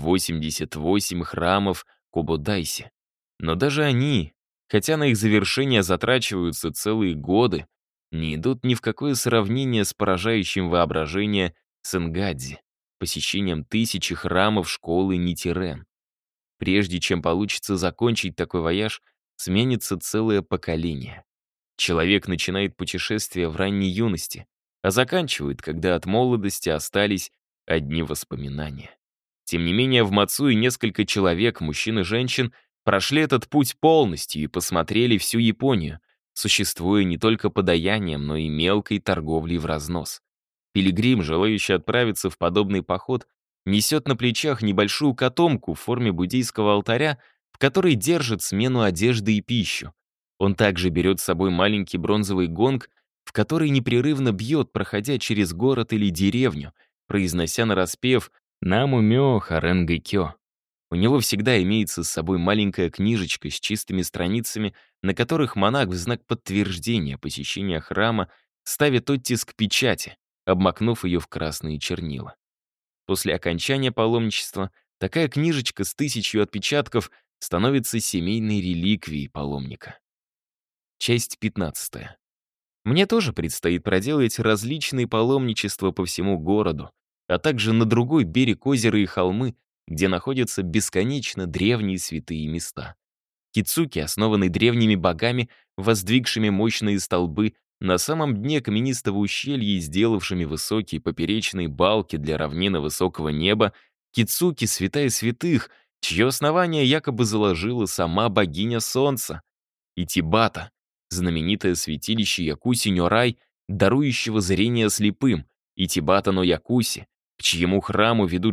88 храмов Кободайси. Но даже они, хотя на их завершение затрачиваются целые годы, не идут ни в какое сравнение с поражающим воображение Сэнгадзи, посещением тысячи храмов школы Нитирен. Прежде чем получится закончить такой вояж, сменится целое поколение. Человек начинает путешествие в ранней юности, а заканчивает, когда от молодости остались одни воспоминания. Тем не менее, в Мацуи несколько человек, мужчин и женщин, прошли этот путь полностью и посмотрели всю Японию, существуя не только подаянием, но и мелкой торговлей в разнос. Пилигрим, желающий отправиться в подобный поход, несет на плечах небольшую котомку в форме буддийского алтаря, в которой держит смену одежды и пищу. Он также берет с собой маленький бронзовый гонг, в который непрерывно бьет, проходя через город или деревню, произнося нараспев «Наму-мё харенгэ-кё». У него всегда имеется с собой маленькая книжечка с чистыми страницами, на которых монах в знак подтверждения посещения храма ставит оттиск печати, обмакнув ее в красные чернила. После окончания паломничества такая книжечка с 1000 отпечатков становится семейной реликвией паломника. Часть 15. Мне тоже предстоит проделать различные паломничества по всему городу, а также на другой берег озера и холмы, где находятся бесконечно древние святые места. Кицуки, основанный древними богами, воздвигшими мощные столбы на самом дне каменистого ущелья и сделавшими высокие поперечные балки для равнины высокого неба, Кицуки — святая святых, чье основание якобы заложила сама богиня солнца. И Тибата — знаменитое святилище Якуси-Нёрай, дарующего зрение слепым, и Тибата но Якуси, к чьему храму ведут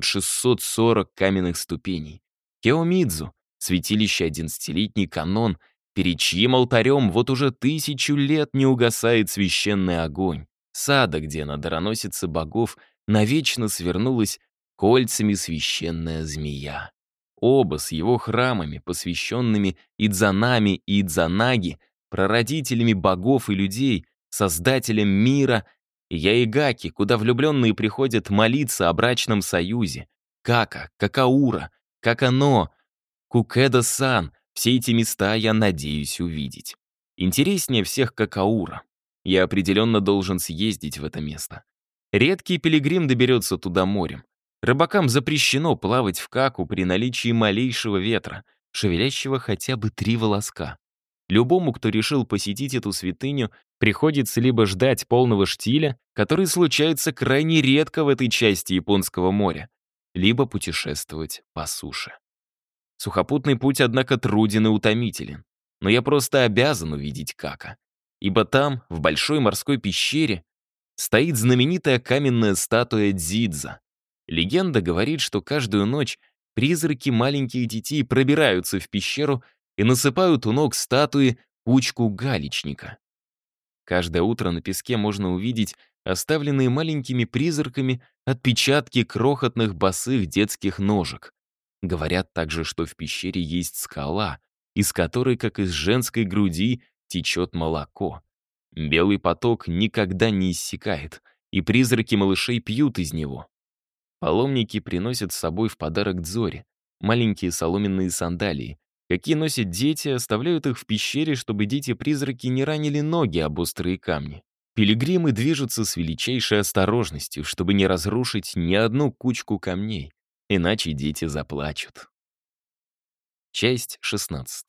640 каменных ступеней. Кеомидзу, святилище 11-летний канон, перед чьим алтарем вот уже 1000 лет не угасает священный огонь. Сада, где на дароносице богов навечно свернулась кольцами священная змея. Оба с его храмами, посвященными Идзанами и Идзанаги, прародителями богов и людей, создателем мира, и Яигаки, куда влюбленные приходят молиться о брачном союзе. Кака, Какаура, Какано, Кукэда-сан — все эти места я надеюсь увидеть. Интереснее всех Какаура. Я определенно должен съездить в это место. Редкий пилигрим доберется туда морем. Рыбакам запрещено плавать в Каку при наличии малейшего ветра, шевелящего хотя бы 3 волоска. Любому, кто решил посетить эту святыню, приходится либо ждать полного штиля, который случается крайне редко в этой части Японского моря, либо путешествовать по суше. Сухопутный путь, однако, труден и утомителен. Но я просто обязан увидеть Кака. Ибо там, в большой морской пещере, стоит знаменитая каменная статуя Дзидза. Легенда говорит, что каждую ночь призраки маленьких детей пробираются в пещеру и насыпают у ног статуи кучку галечника. Каждое утро на песке можно увидеть оставленные маленькими призраками отпечатки крохотных босых детских ножек. Говорят также, что в пещере есть скала, из которой, как из женской груди, течет молоко. Белый поток никогда не иссякает, и призраки малышей пьют из него. Паломники приносят с собой в подарок дзори маленькие соломенные сандалии. Какие носят дети, оставляют их в пещере, чтобы дети-призраки не ранили ноги об острые камни. Пилигримы движутся с величайшей осторожностью, чтобы не разрушить ни одну кучку камней, иначе дети заплачут. Часть 16.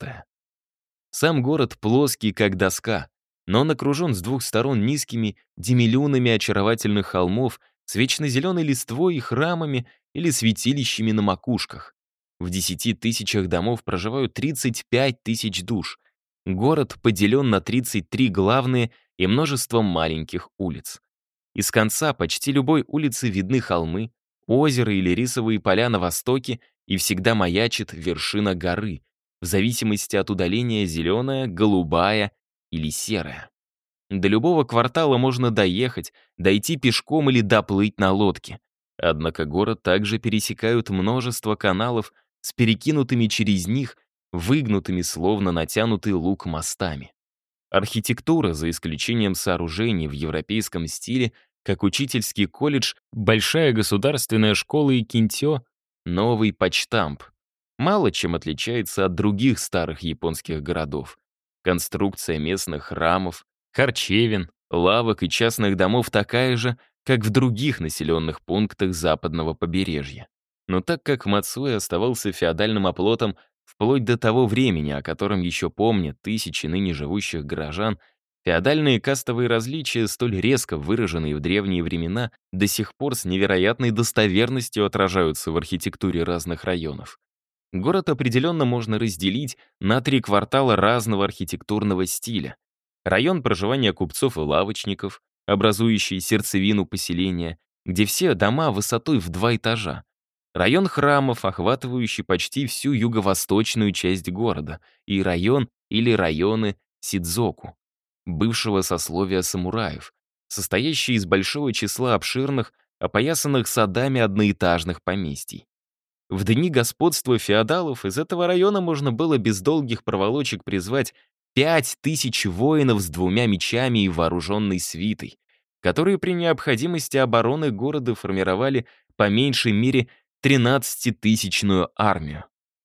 Сам город плоский, как доска, но он окружен с 2 сторон низкими демилюнами очаровательных холмов с вечно зеленой листвой и храмами или святилищами на макушках. В 10 тысячах домов проживают 35 тысяч душ. Город поделен на 33 главные и множество маленьких улиц. Из конца почти любой улицы видны холмы, озеро или рисовые поля на востоке, и всегда маячит вершина горы, в зависимости от удаления зеленая, голубая или серая. До любого квартала можно доехать, дойти пешком или доплыть на лодке. Однако город также пересекают множество каналов с перекинутыми через них, выгнутыми словно натянутый лук мостами. Архитектура, за исключением сооружений в европейском стиле, как учительский колледж, большая государственная школа и кинтё, новый почтамп, мало чем отличается от других старых японских городов. Конструкция местных храмов, харчевин, лавок и частных домов такая же, как в других населенных пунктах западного побережья. Но так как Мацуэ оставался феодальным оплотом вплоть до того времени, о котором еще помнят тысячи ныне живущих горожан, феодальные кастовые различия, столь резко выраженные в древние времена, до сих пор с невероятной достоверностью отражаются в архитектуре разных районов. Город определенно можно разделить на 3 квартала разного архитектурного стиля. Район проживания купцов и лавочников, образующий сердцевину поселения, где все дома высотой в 2 этажа. Район храмов, охватывающий почти всю юго-восточную часть города, и район или районы Сидзоку, бывшего сословия самураев, состоящий из большого числа обширных, опоясанных садами одноэтажных поместий. В дни господства феодалов из этого района можно было без долгих проволочек призвать 5000 воинов с 2 мечами и вооруженной свитой, которые при необходимости обороны города формировали по меньшей мере 13-тысячную армию.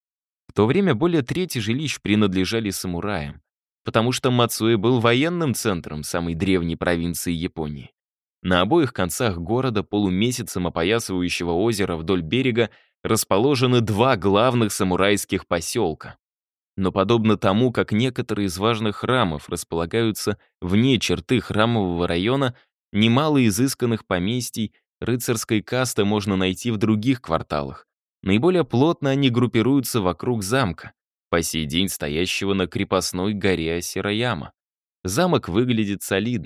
В то время более трети жилищ принадлежали самураям, потому что Мацуэ был военным центром самой древней провинции Японии. На обоих концах города, полумесяцем опоясывающего озера вдоль берега, расположены 2 главных самурайских поселка. Но подобно тому, как некоторые из важных храмов располагаются вне черты храмового района, немало изысканных поместий рыцарской касты можно найти в других кварталах. Наиболее плотно они группируются вокруг замка, по сей день стоящего на крепостной горе Асираяма. Замок выглядит солидно,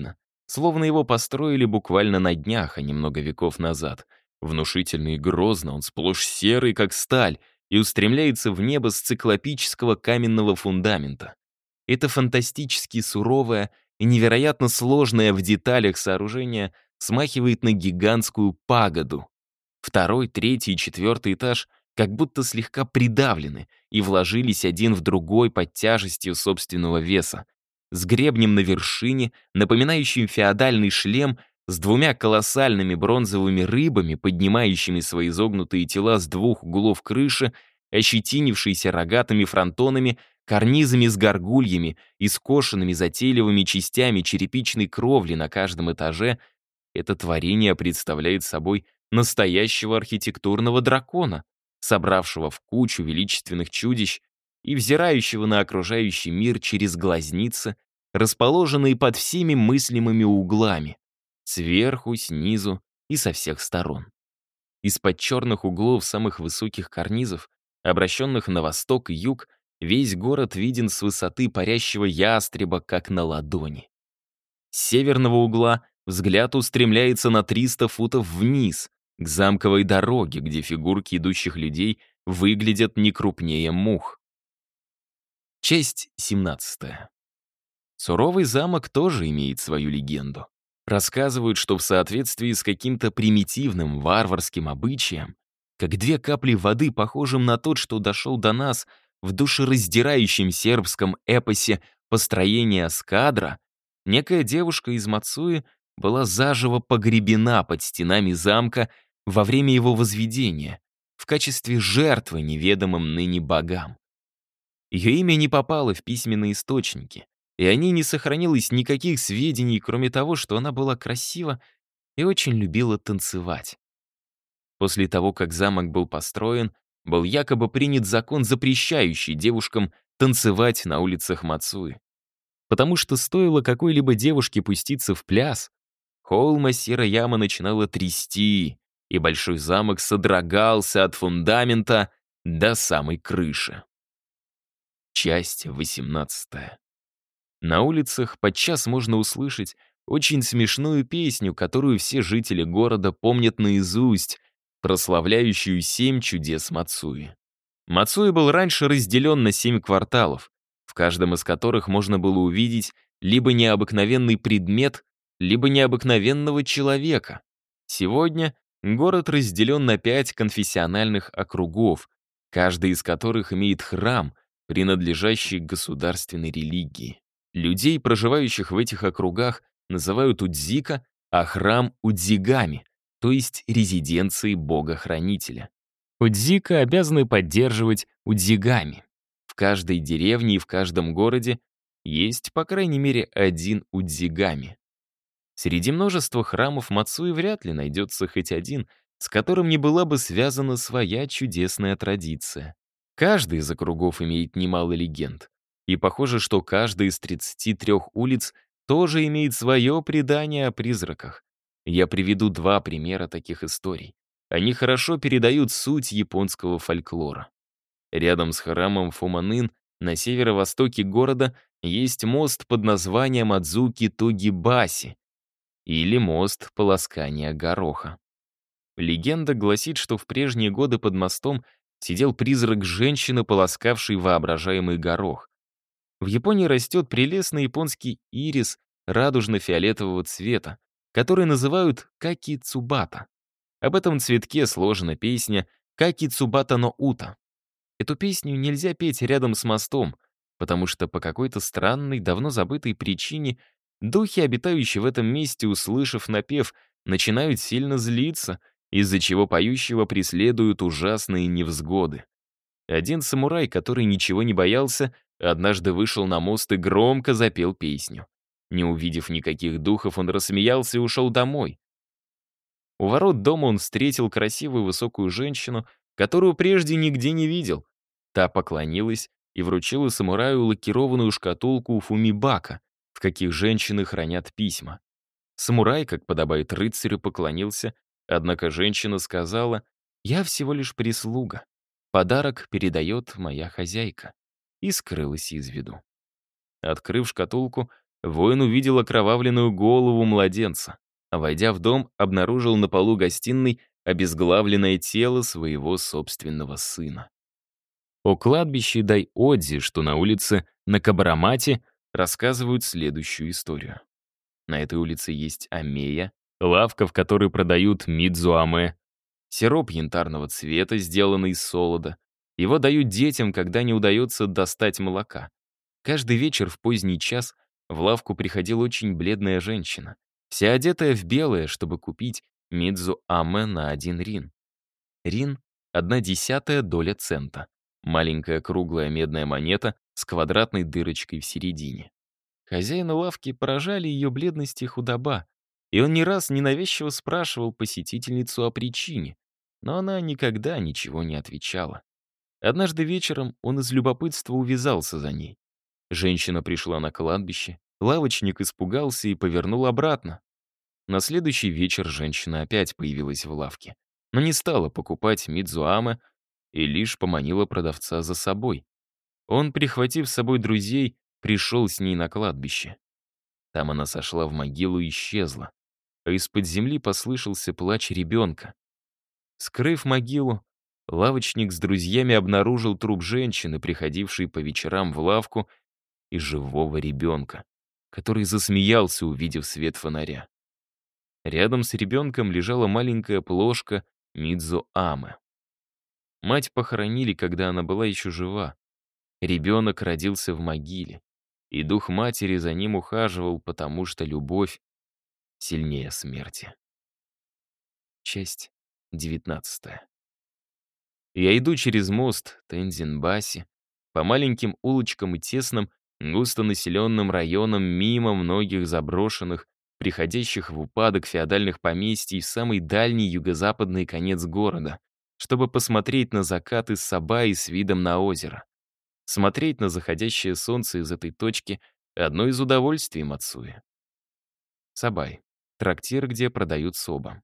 Словно его построили буквально на днях, а не много веков назад. Внушительно и грозно, он сплошь серый, как сталь, и устремляется в небо с циклопического каменного фундамента. Это фантастически суровое и невероятно сложное в деталях сооружение смахивает на гигантскую пагоду. Второй, третий и четвертый этаж как будто слегка придавлены и вложились один в другой под тяжестью собственного веса. С гребнем на вершине, напоминающим феодальный шлем, с двумя колоссальными бронзовыми рыбами, поднимающими свои изогнутые тела с двух углов крыши, ощетинившиеся рогатыми фронтонами, карнизами с горгульями и скошенными затейливыми частями черепичной кровли на каждом этаже, это творение представляет собой настоящего архитектурного дракона, собравшего в кучу величественных чудищ и взирающего на окружающий мир через глазницы, расположенные под всеми мыслимыми углами, сверху, снизу и со всех сторон. Из-под черных углов самых высоких карнизов, обращенных на восток и юг, весь город виден с высоты парящего ястреба, как на ладони. С северного угла взгляд устремляется на 300 футов вниз, к замковой дороге, где фигурки идущих людей выглядят не крупнее мух. Часть 17. Суровый замок тоже имеет свою легенду. Рассказывают, что в соответствии с каким-то примитивным варварским обычаем, как две капли воды, похожим на тот, что дошел до нас в душераздирающем сербском эпосе «Построение Аскадра», некая девушка из Мацуи была заживо погребена под стенами замка во время его возведения в качестве жертвы неведомым ныне богам. Ее имя не попало в письменные источники, и о ней не сохранилось никаких сведений, кроме того, что она была красива и очень любила танцевать. После того, как замок был построен, был якобы принят закон, запрещающий девушкам танцевать на улицах Мацуи. Потому что стоило какой-либо девушке пуститься в пляс, холма Сираяма начинала трясти, и большой замок содрогался от фундамента до самой крыши. Часть 18. На улицах подчас можно услышать очень смешную песню, которую все жители города помнят наизусть, прославляющую 7 чудес Мацуи. Мацуи был раньше разделен на 7 кварталов, в каждом из которых можно было увидеть либо необыкновенный предмет, либо необыкновенного человека. Сегодня город разделен на 5 конфессиональных округов, каждый из которых имеет храм, принадлежащий к государственной религии. Людей, проживающих в этих округах, называют удзика, а храм — удзигами, то есть резиденцией бога-хранителя. Удзика обязаны поддерживать удзигами. В каждой деревне и в каждом городе есть, по крайней мере, один удзигами. Среди множества храмов Мацуи вряд ли найдется хоть один, с которым не была бы связана своя чудесная традиция. Каждый из округов имеет немало легенд. И похоже, что каждая из 33 улиц тоже имеет свое предание о призраках. Я приведу 2 примера таких историй. Они хорошо передают суть японского фольклора. Рядом с храмом Фуманын на северо-востоке города есть мост под названием Адзуки-Тогибаси, или мост полоскания гороха. Легенда гласит, что в прежние годы под мостом сидел призрак женщины, полоскавшей воображаемый горох. В Японии растет прелестный японский ирис радужно-фиолетового цвета, который называют каки-цубата. Об этом цветке сложена песня «Каки-цубата но ута». Эту песню нельзя петь рядом с мостом, потому что по какой-то странной, давно забытой причине духи, обитающие в этом месте, услышав напев, начинают сильно злиться, из-за чего поющего преследуют ужасные невзгоды. Один самурай, который ничего не боялся, однажды вышел на мост и громко запел песню. Не увидев никаких духов, он рассмеялся и ушел домой. У ворот дома он встретил красивую высокую женщину, которую прежде нигде не видел. Та поклонилась и вручила самураю лакированную шкатулку фумибака, в каких женщины хранят письма. Самурай, как подобает рыцарю, поклонился, однако женщина сказала: «Я всего лишь прислуга. Подарок передает моя хозяйка», и скрылась из виду. Открыв шкатулку, воин увидел окровавленную голову младенца, а войдя в дом, обнаружил на полу гостиной обезглавленное тело своего собственного сына. О кладбище Дай-Одзи, что на улице Накабарамате, рассказывают следующую историю. На этой улице есть Амея, лавка, в которой продают мидзуаме, сироп янтарного цвета, сделанный из солода. Его дают детям, когда не удается достать молока. Каждый вечер в поздний час в лавку приходила очень бледная женщина, вся одетая в белое, чтобы купить мидзуаме на 1 рин. Рин — 1/10 цента. Маленькая круглая медная монета с квадратной дырочкой в середине. Хозяина лавки поражали ее бледность и худоба, и он не раз ненавязчиво спрашивал посетительницу о причине, но она никогда ничего не отвечала. Однажды вечером он из любопытства увязался за ней. Женщина пришла на кладбище, лавочник испугался и повернул обратно. На следующий вечер женщина опять появилась в лавке, но не стала покупать мидзуаме и лишь поманила продавца за собой. Он, прихватив с собой друзей, пришел с ней на кладбище. Там она сошла в могилу и исчезла, а из-под земли послышался плач ребенка. Скрыв могилу, лавочник с друзьями обнаружил труп женщины, приходившей по вечерам в лавку, и живого ребенка, который засмеялся, увидев свет фонаря. Рядом с ребенком лежала маленькая плошка мидзуаме. Мать похоронили, когда она была еще жива. Ребенок родился в могиле, и дух матери за ним ухаживал, потому что любовь сильнее смерти. Часть 19. Я иду через мост Тензин-Баси по маленьким улочкам и тесным, густонаселенным районам мимо многих заброшенных, приходящих в упадок феодальных поместий в самый дальний юго-западный конец города, чтобы посмотреть на закат из Сабаи с видом на озеро. Смотреть на заходящее солнце из этой точки — одно из удовольствий Мацуи. Сабай — трактир, где продают соба.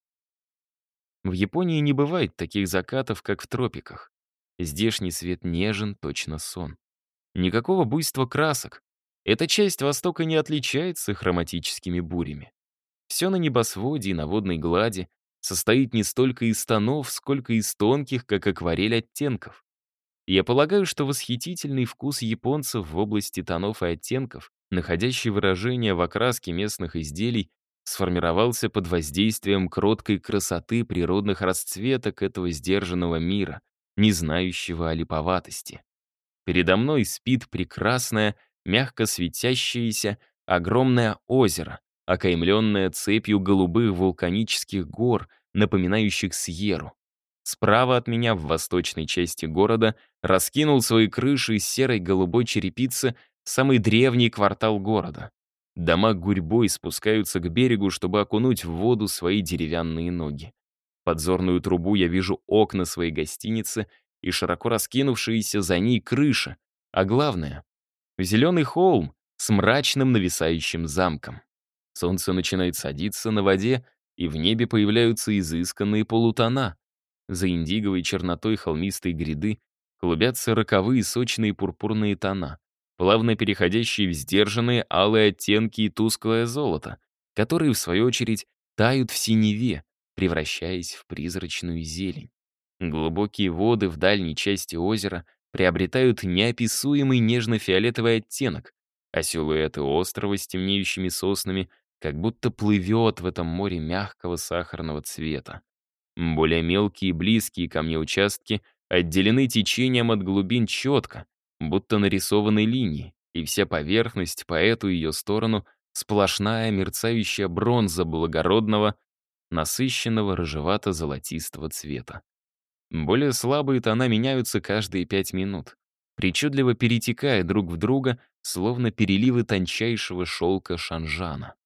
В Японии не бывает таких закатов, как в тропиках. Здешний свет нежен, точно сон. Никакого буйства красок. Эта часть Востока не отличается хроматическими бурями. Все на небосводе и на водной глади состоит не столько из тонов, сколько из тонких, как акварель, оттенков. Я полагаю, что восхитительный вкус японцев в области тонов и оттенков, находящий выражение в окраске местных изделий, сформировался под воздействием кроткой красоты природных расцветок этого сдержанного мира, не знающего о липоватости. Передо мной спит прекрасное, мягко светящееся, огромное озеро, окаймленное цепью голубых вулканических гор, напоминающих Сьерру. Справа от меня, в восточной части города, раскинул свои крыши из серой голубой черепицы самый древний квартал города. Дома гурьбой спускаются к берегу, чтобы окунуть в воду свои деревянные ноги. В подзорную трубу я вижу окна своей гостиницы и широко раскинувшиеся за ней крыша, а главное — зеленый холм с мрачным нависающим замком. Солнце начинает садиться на воде, и в небе появляются изысканные полутона. За индиговой чернотой холмистой гряды клубятся роковые сочные пурпурные тона, плавно переходящие в сдержанные алые оттенки и тусклое золото, которые, в свою очередь, тают в синеве, превращаясь в призрачную зелень. Глубокие воды в дальней части озера приобретают неописуемый нежно-фиолетовый оттенок, а силуэты острова с темнеющими соснами как будто плывет в этом море мягкого сахарного цвета. Более мелкие и близкие ко мне участки отделены течением от глубин четко, будто нарисованной линией, и вся поверхность по эту ее сторону сплошная мерцающая бронза благородного, насыщенного рыжевато-золотистого цвета. Более слабые тона меняются каждые 5 минут, причудливо перетекая друг в друга, словно переливы тончайшего шелка шанжана.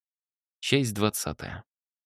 Часть 20.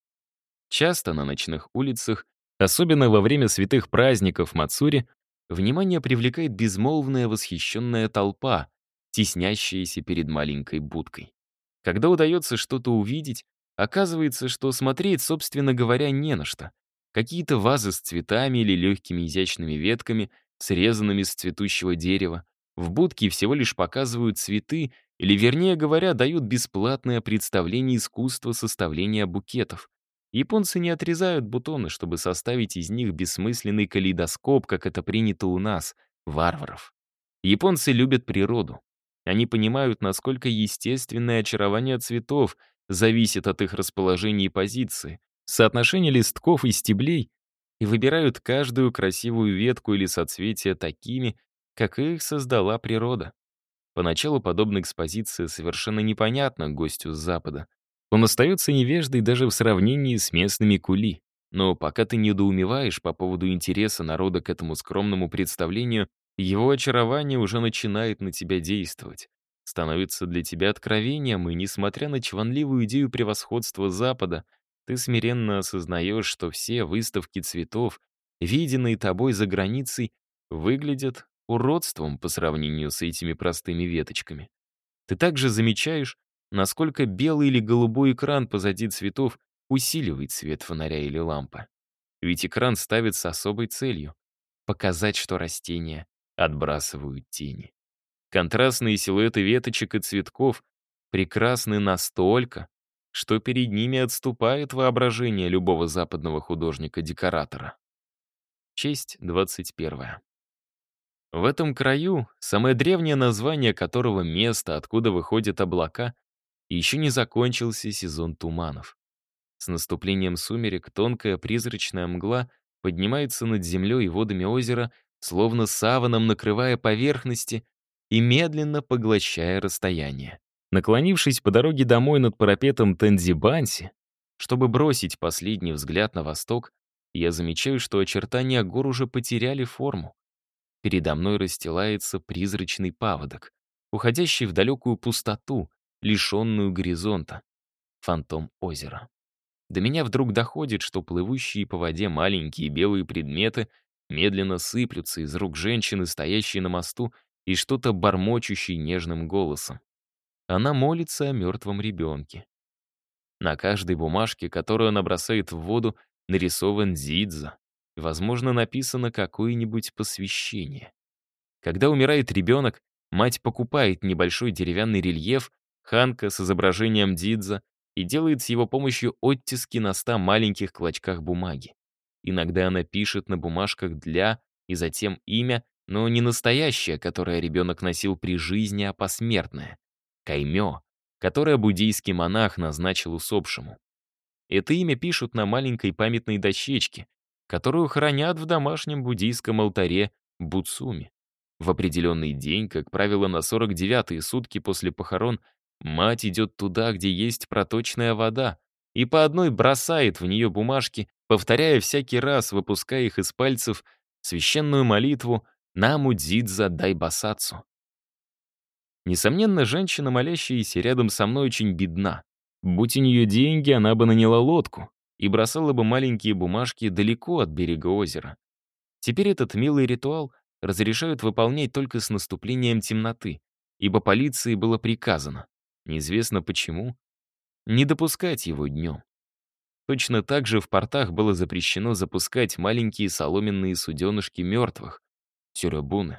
Часто на ночных улицах, особенно во время святых праздников Мацури, внимание привлекает безмолвная восхищенная толпа, теснящаяся перед маленькой будкой. Когда удается что-то увидеть, оказывается, что смотреть, собственно говоря, не на что. Какие-то вазы с цветами или легкими изящными ветками, срезанными с цветущего дерева. В будке всего лишь показывают цветы Или, вернее говоря, дают бесплатное представление искусства составления букетов. Японцы не отрезают бутоны, чтобы составить из них бессмысленный калейдоскоп, как это принято у нас, варваров. Японцы любят природу. Они понимают, насколько естественное очарование цветов зависит от их расположения и позиции, соотношения листков и стеблей, и выбирают каждую красивую ветку или соцветие такими, как их создала природа. Поначалу подобная экспозиция совершенно непонятна гостю с Запада. Он остается невеждой даже в сравнении с местными кули. Но пока ты недоумеваешь по поводу интереса народа к этому скромному представлению, его очарование уже начинает на тебя действовать. Становится для тебя откровением, и, несмотря на чванливую идею превосходства Запада, ты смиренно осознаешь, что все выставки цветов, виденные тобой за границей, выглядят уродством по сравнению с этими простыми веточками. Ты также замечаешь, насколько белый или голубой экран позади цветов усиливает свет фонаря или лампы. Ведь экран ставит с особой целью — показать, что растения отбрасывают тени. Контрастные силуэты веточек и цветков прекрасны настолько, что перед ними отступает воображение любого западного художника-декоратора. Честь 21. В этом краю самое древнее название которого — место, откуда выходят облака, и еще не закончился сезон туманов. С наступлением сумерек тонкая призрачная мгла поднимается над землей и водами озера, словно саваном накрывая поверхности и медленно поглощая расстояние. Наклонившись по дороге домой над парапетом Тензибанси, чтобы бросить последний взгляд на восток, я замечаю, что очертания гор уже потеряли форму. Передо мной расстилается призрачный паводок, уходящий в далекую пустоту, лишенную горизонта. Фантом озера. До меня вдруг доходит, что плывущие по воде маленькие белые предметы медленно сыплются из рук женщины, стоящей на мосту, и что-то бормочущей нежным голосом. Она молится о мертвом ребенке. На каждой бумажке, которую она бросает в воду, нарисован дзидза. И, возможно, написано какое-нибудь посвящение. Когда умирает ребенок, мать покупает небольшой деревянный рельеф, ханка с изображением дзидза, и делает с его помощью оттиски на 100 маленьких клочках бумаги. Иногда она пишет на бумажках «для» и затем имя, но не настоящее, которое ребенок носил при жизни, а посмертное — каймё, которое буддийский монах назначил усопшему. Это имя пишут на маленькой памятной дощечке, которую хранят в домашнем буддийском алтаре Буцуми. В определенный день, как правило, на 49-е сутки после похорон, мать идет туда, где есть проточная вода, и по одной бросает в нее бумажки, повторяя всякий раз, выпуская их из пальцев, священную молитву «Наму дзидза дай басацу». Несомненно, женщина, молящаяся рядом со мной, очень бедна. Будь у нее деньги, она бы наняла лодку и бросала бы маленькие бумажки далеко от берега озера. Теперь этот милый ритуал разрешают выполнять только с наступлением темноты, ибо полиции было приказано, неизвестно почему, не допускать его днем. Точно так же в портах было запрещено запускать маленькие соломенные суденышки мертвых, сюрёбуны.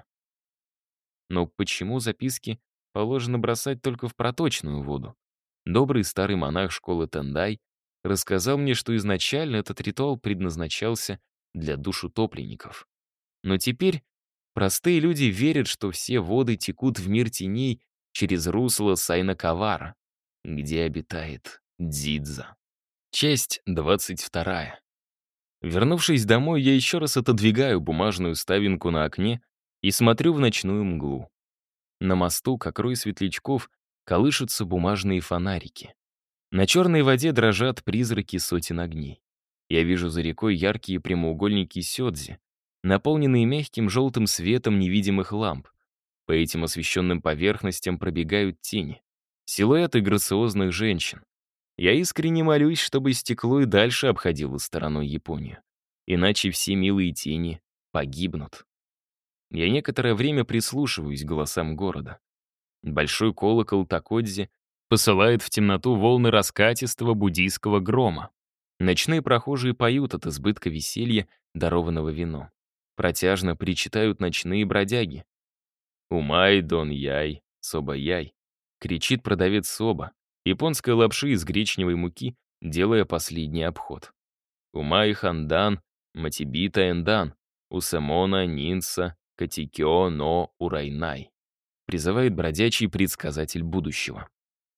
Но почему записки положено бросать только в проточную воду? Добрый старый монах школы Тендай рассказал мне, что изначально этот ритуал предназначался для душ утопленников. Но теперь простые люди верят, что все воды текут в мир теней через русло Сайнакавара, где обитает Дзидза. Часть 22. Вернувшись домой, я еще раз отодвигаю бумажную ставинку на окне и смотрю в ночную мглу. На мосту, как рой светлячков, колышутся бумажные фонарики. На черной воде дрожат призраки сотен огней. Я вижу за рекой яркие прямоугольники сёдзи, наполненные мягким желтым светом невидимых ламп. По этим освещенным поверхностям пробегают тени. Силуэты грациозных женщин. Я искренне молюсь, чтобы стекло и дальше обходило стороной Японию. Иначе все милые тени погибнут. Я некоторое время прислушиваюсь к голосам города. Большой колокол Такодзи посылает в темноту волны раскатистого буддийского грома. Ночные прохожие поют от избытка веселья, дарованного вином. Протяжно причитают ночные бродяги. «Умай, дон яй, соба яй». кричит продавец соба, японской лапши из гречневой муки, делая последний обход. Умай хандан, матибита эндан, усамона нинса, катикё но урайнай, призывает бродячий предсказатель будущего.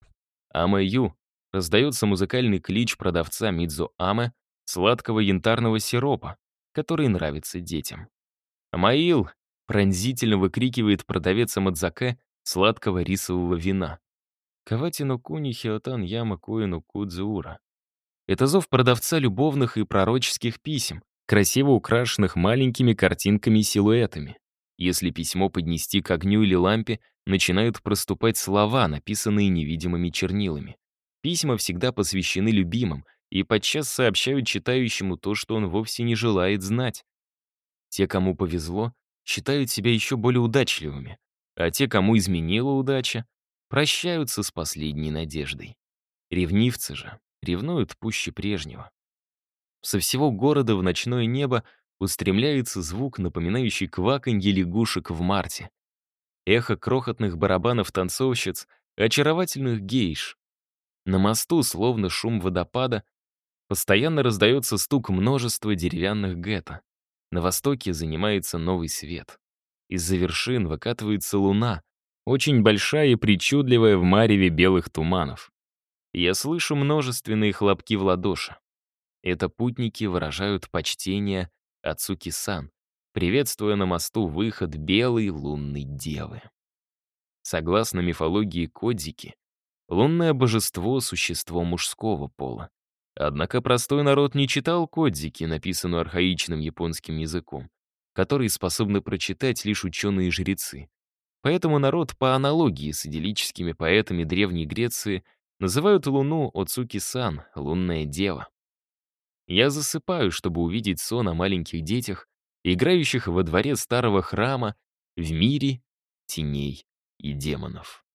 Аме-ю раздается музыкальный клич продавца Мидзо Аме сладкого янтарного сиропа, который нравится детям. «Амаил!» — пронзительно выкрикивает продавец Амадзаке сладкого рисового вина. «Кавати но куни хиотан яма куэ но кудзура». Это зов продавца любовных и пророческих писем, красиво украшенных маленькими картинками и силуэтами. Если письмо поднести к огню или лампе, начинают проступать слова, написанные невидимыми чернилами. Письма всегда посвящены любимым и подчас сообщают читающему то, что он вовсе не желает знать. Те, кому повезло, считают себя еще более удачливыми, а те, кому изменила удача, прощаются с последней надеждой. Ревнивцы же ревнуют пуще прежнего. Со всего города в ночное небо устремляется звук, напоминающий кваканье лягушек в марте. Эхо крохотных барабанов танцовщиц, очаровательных гейш. На мосту, словно шум водопада, постоянно раздается стук множества деревянных гетто. На востоке занимается новый свет. Из-за вершин выкатывается луна, очень большая и причудливая в мареве белых туманов. Я слышу множественные хлопки в ладоши. Это путники выражают почтение Ацуки-сан, приветствуя на мосту выход белой лунной девы. Согласно мифологии Кодзики, лунное божество — существо мужского пола. Однако простой народ не читал Кодзики, написанную архаичным японским языком, который способны прочитать лишь ученые-жрецы. Поэтому народ по аналогии с идиллическими поэтами Древней Греции называют Луну Оцуки-сан, лунная дева. Я засыпаю, чтобы увидеть сон о маленьких детях, играющих во дворе старого храма в мире теней и демонов.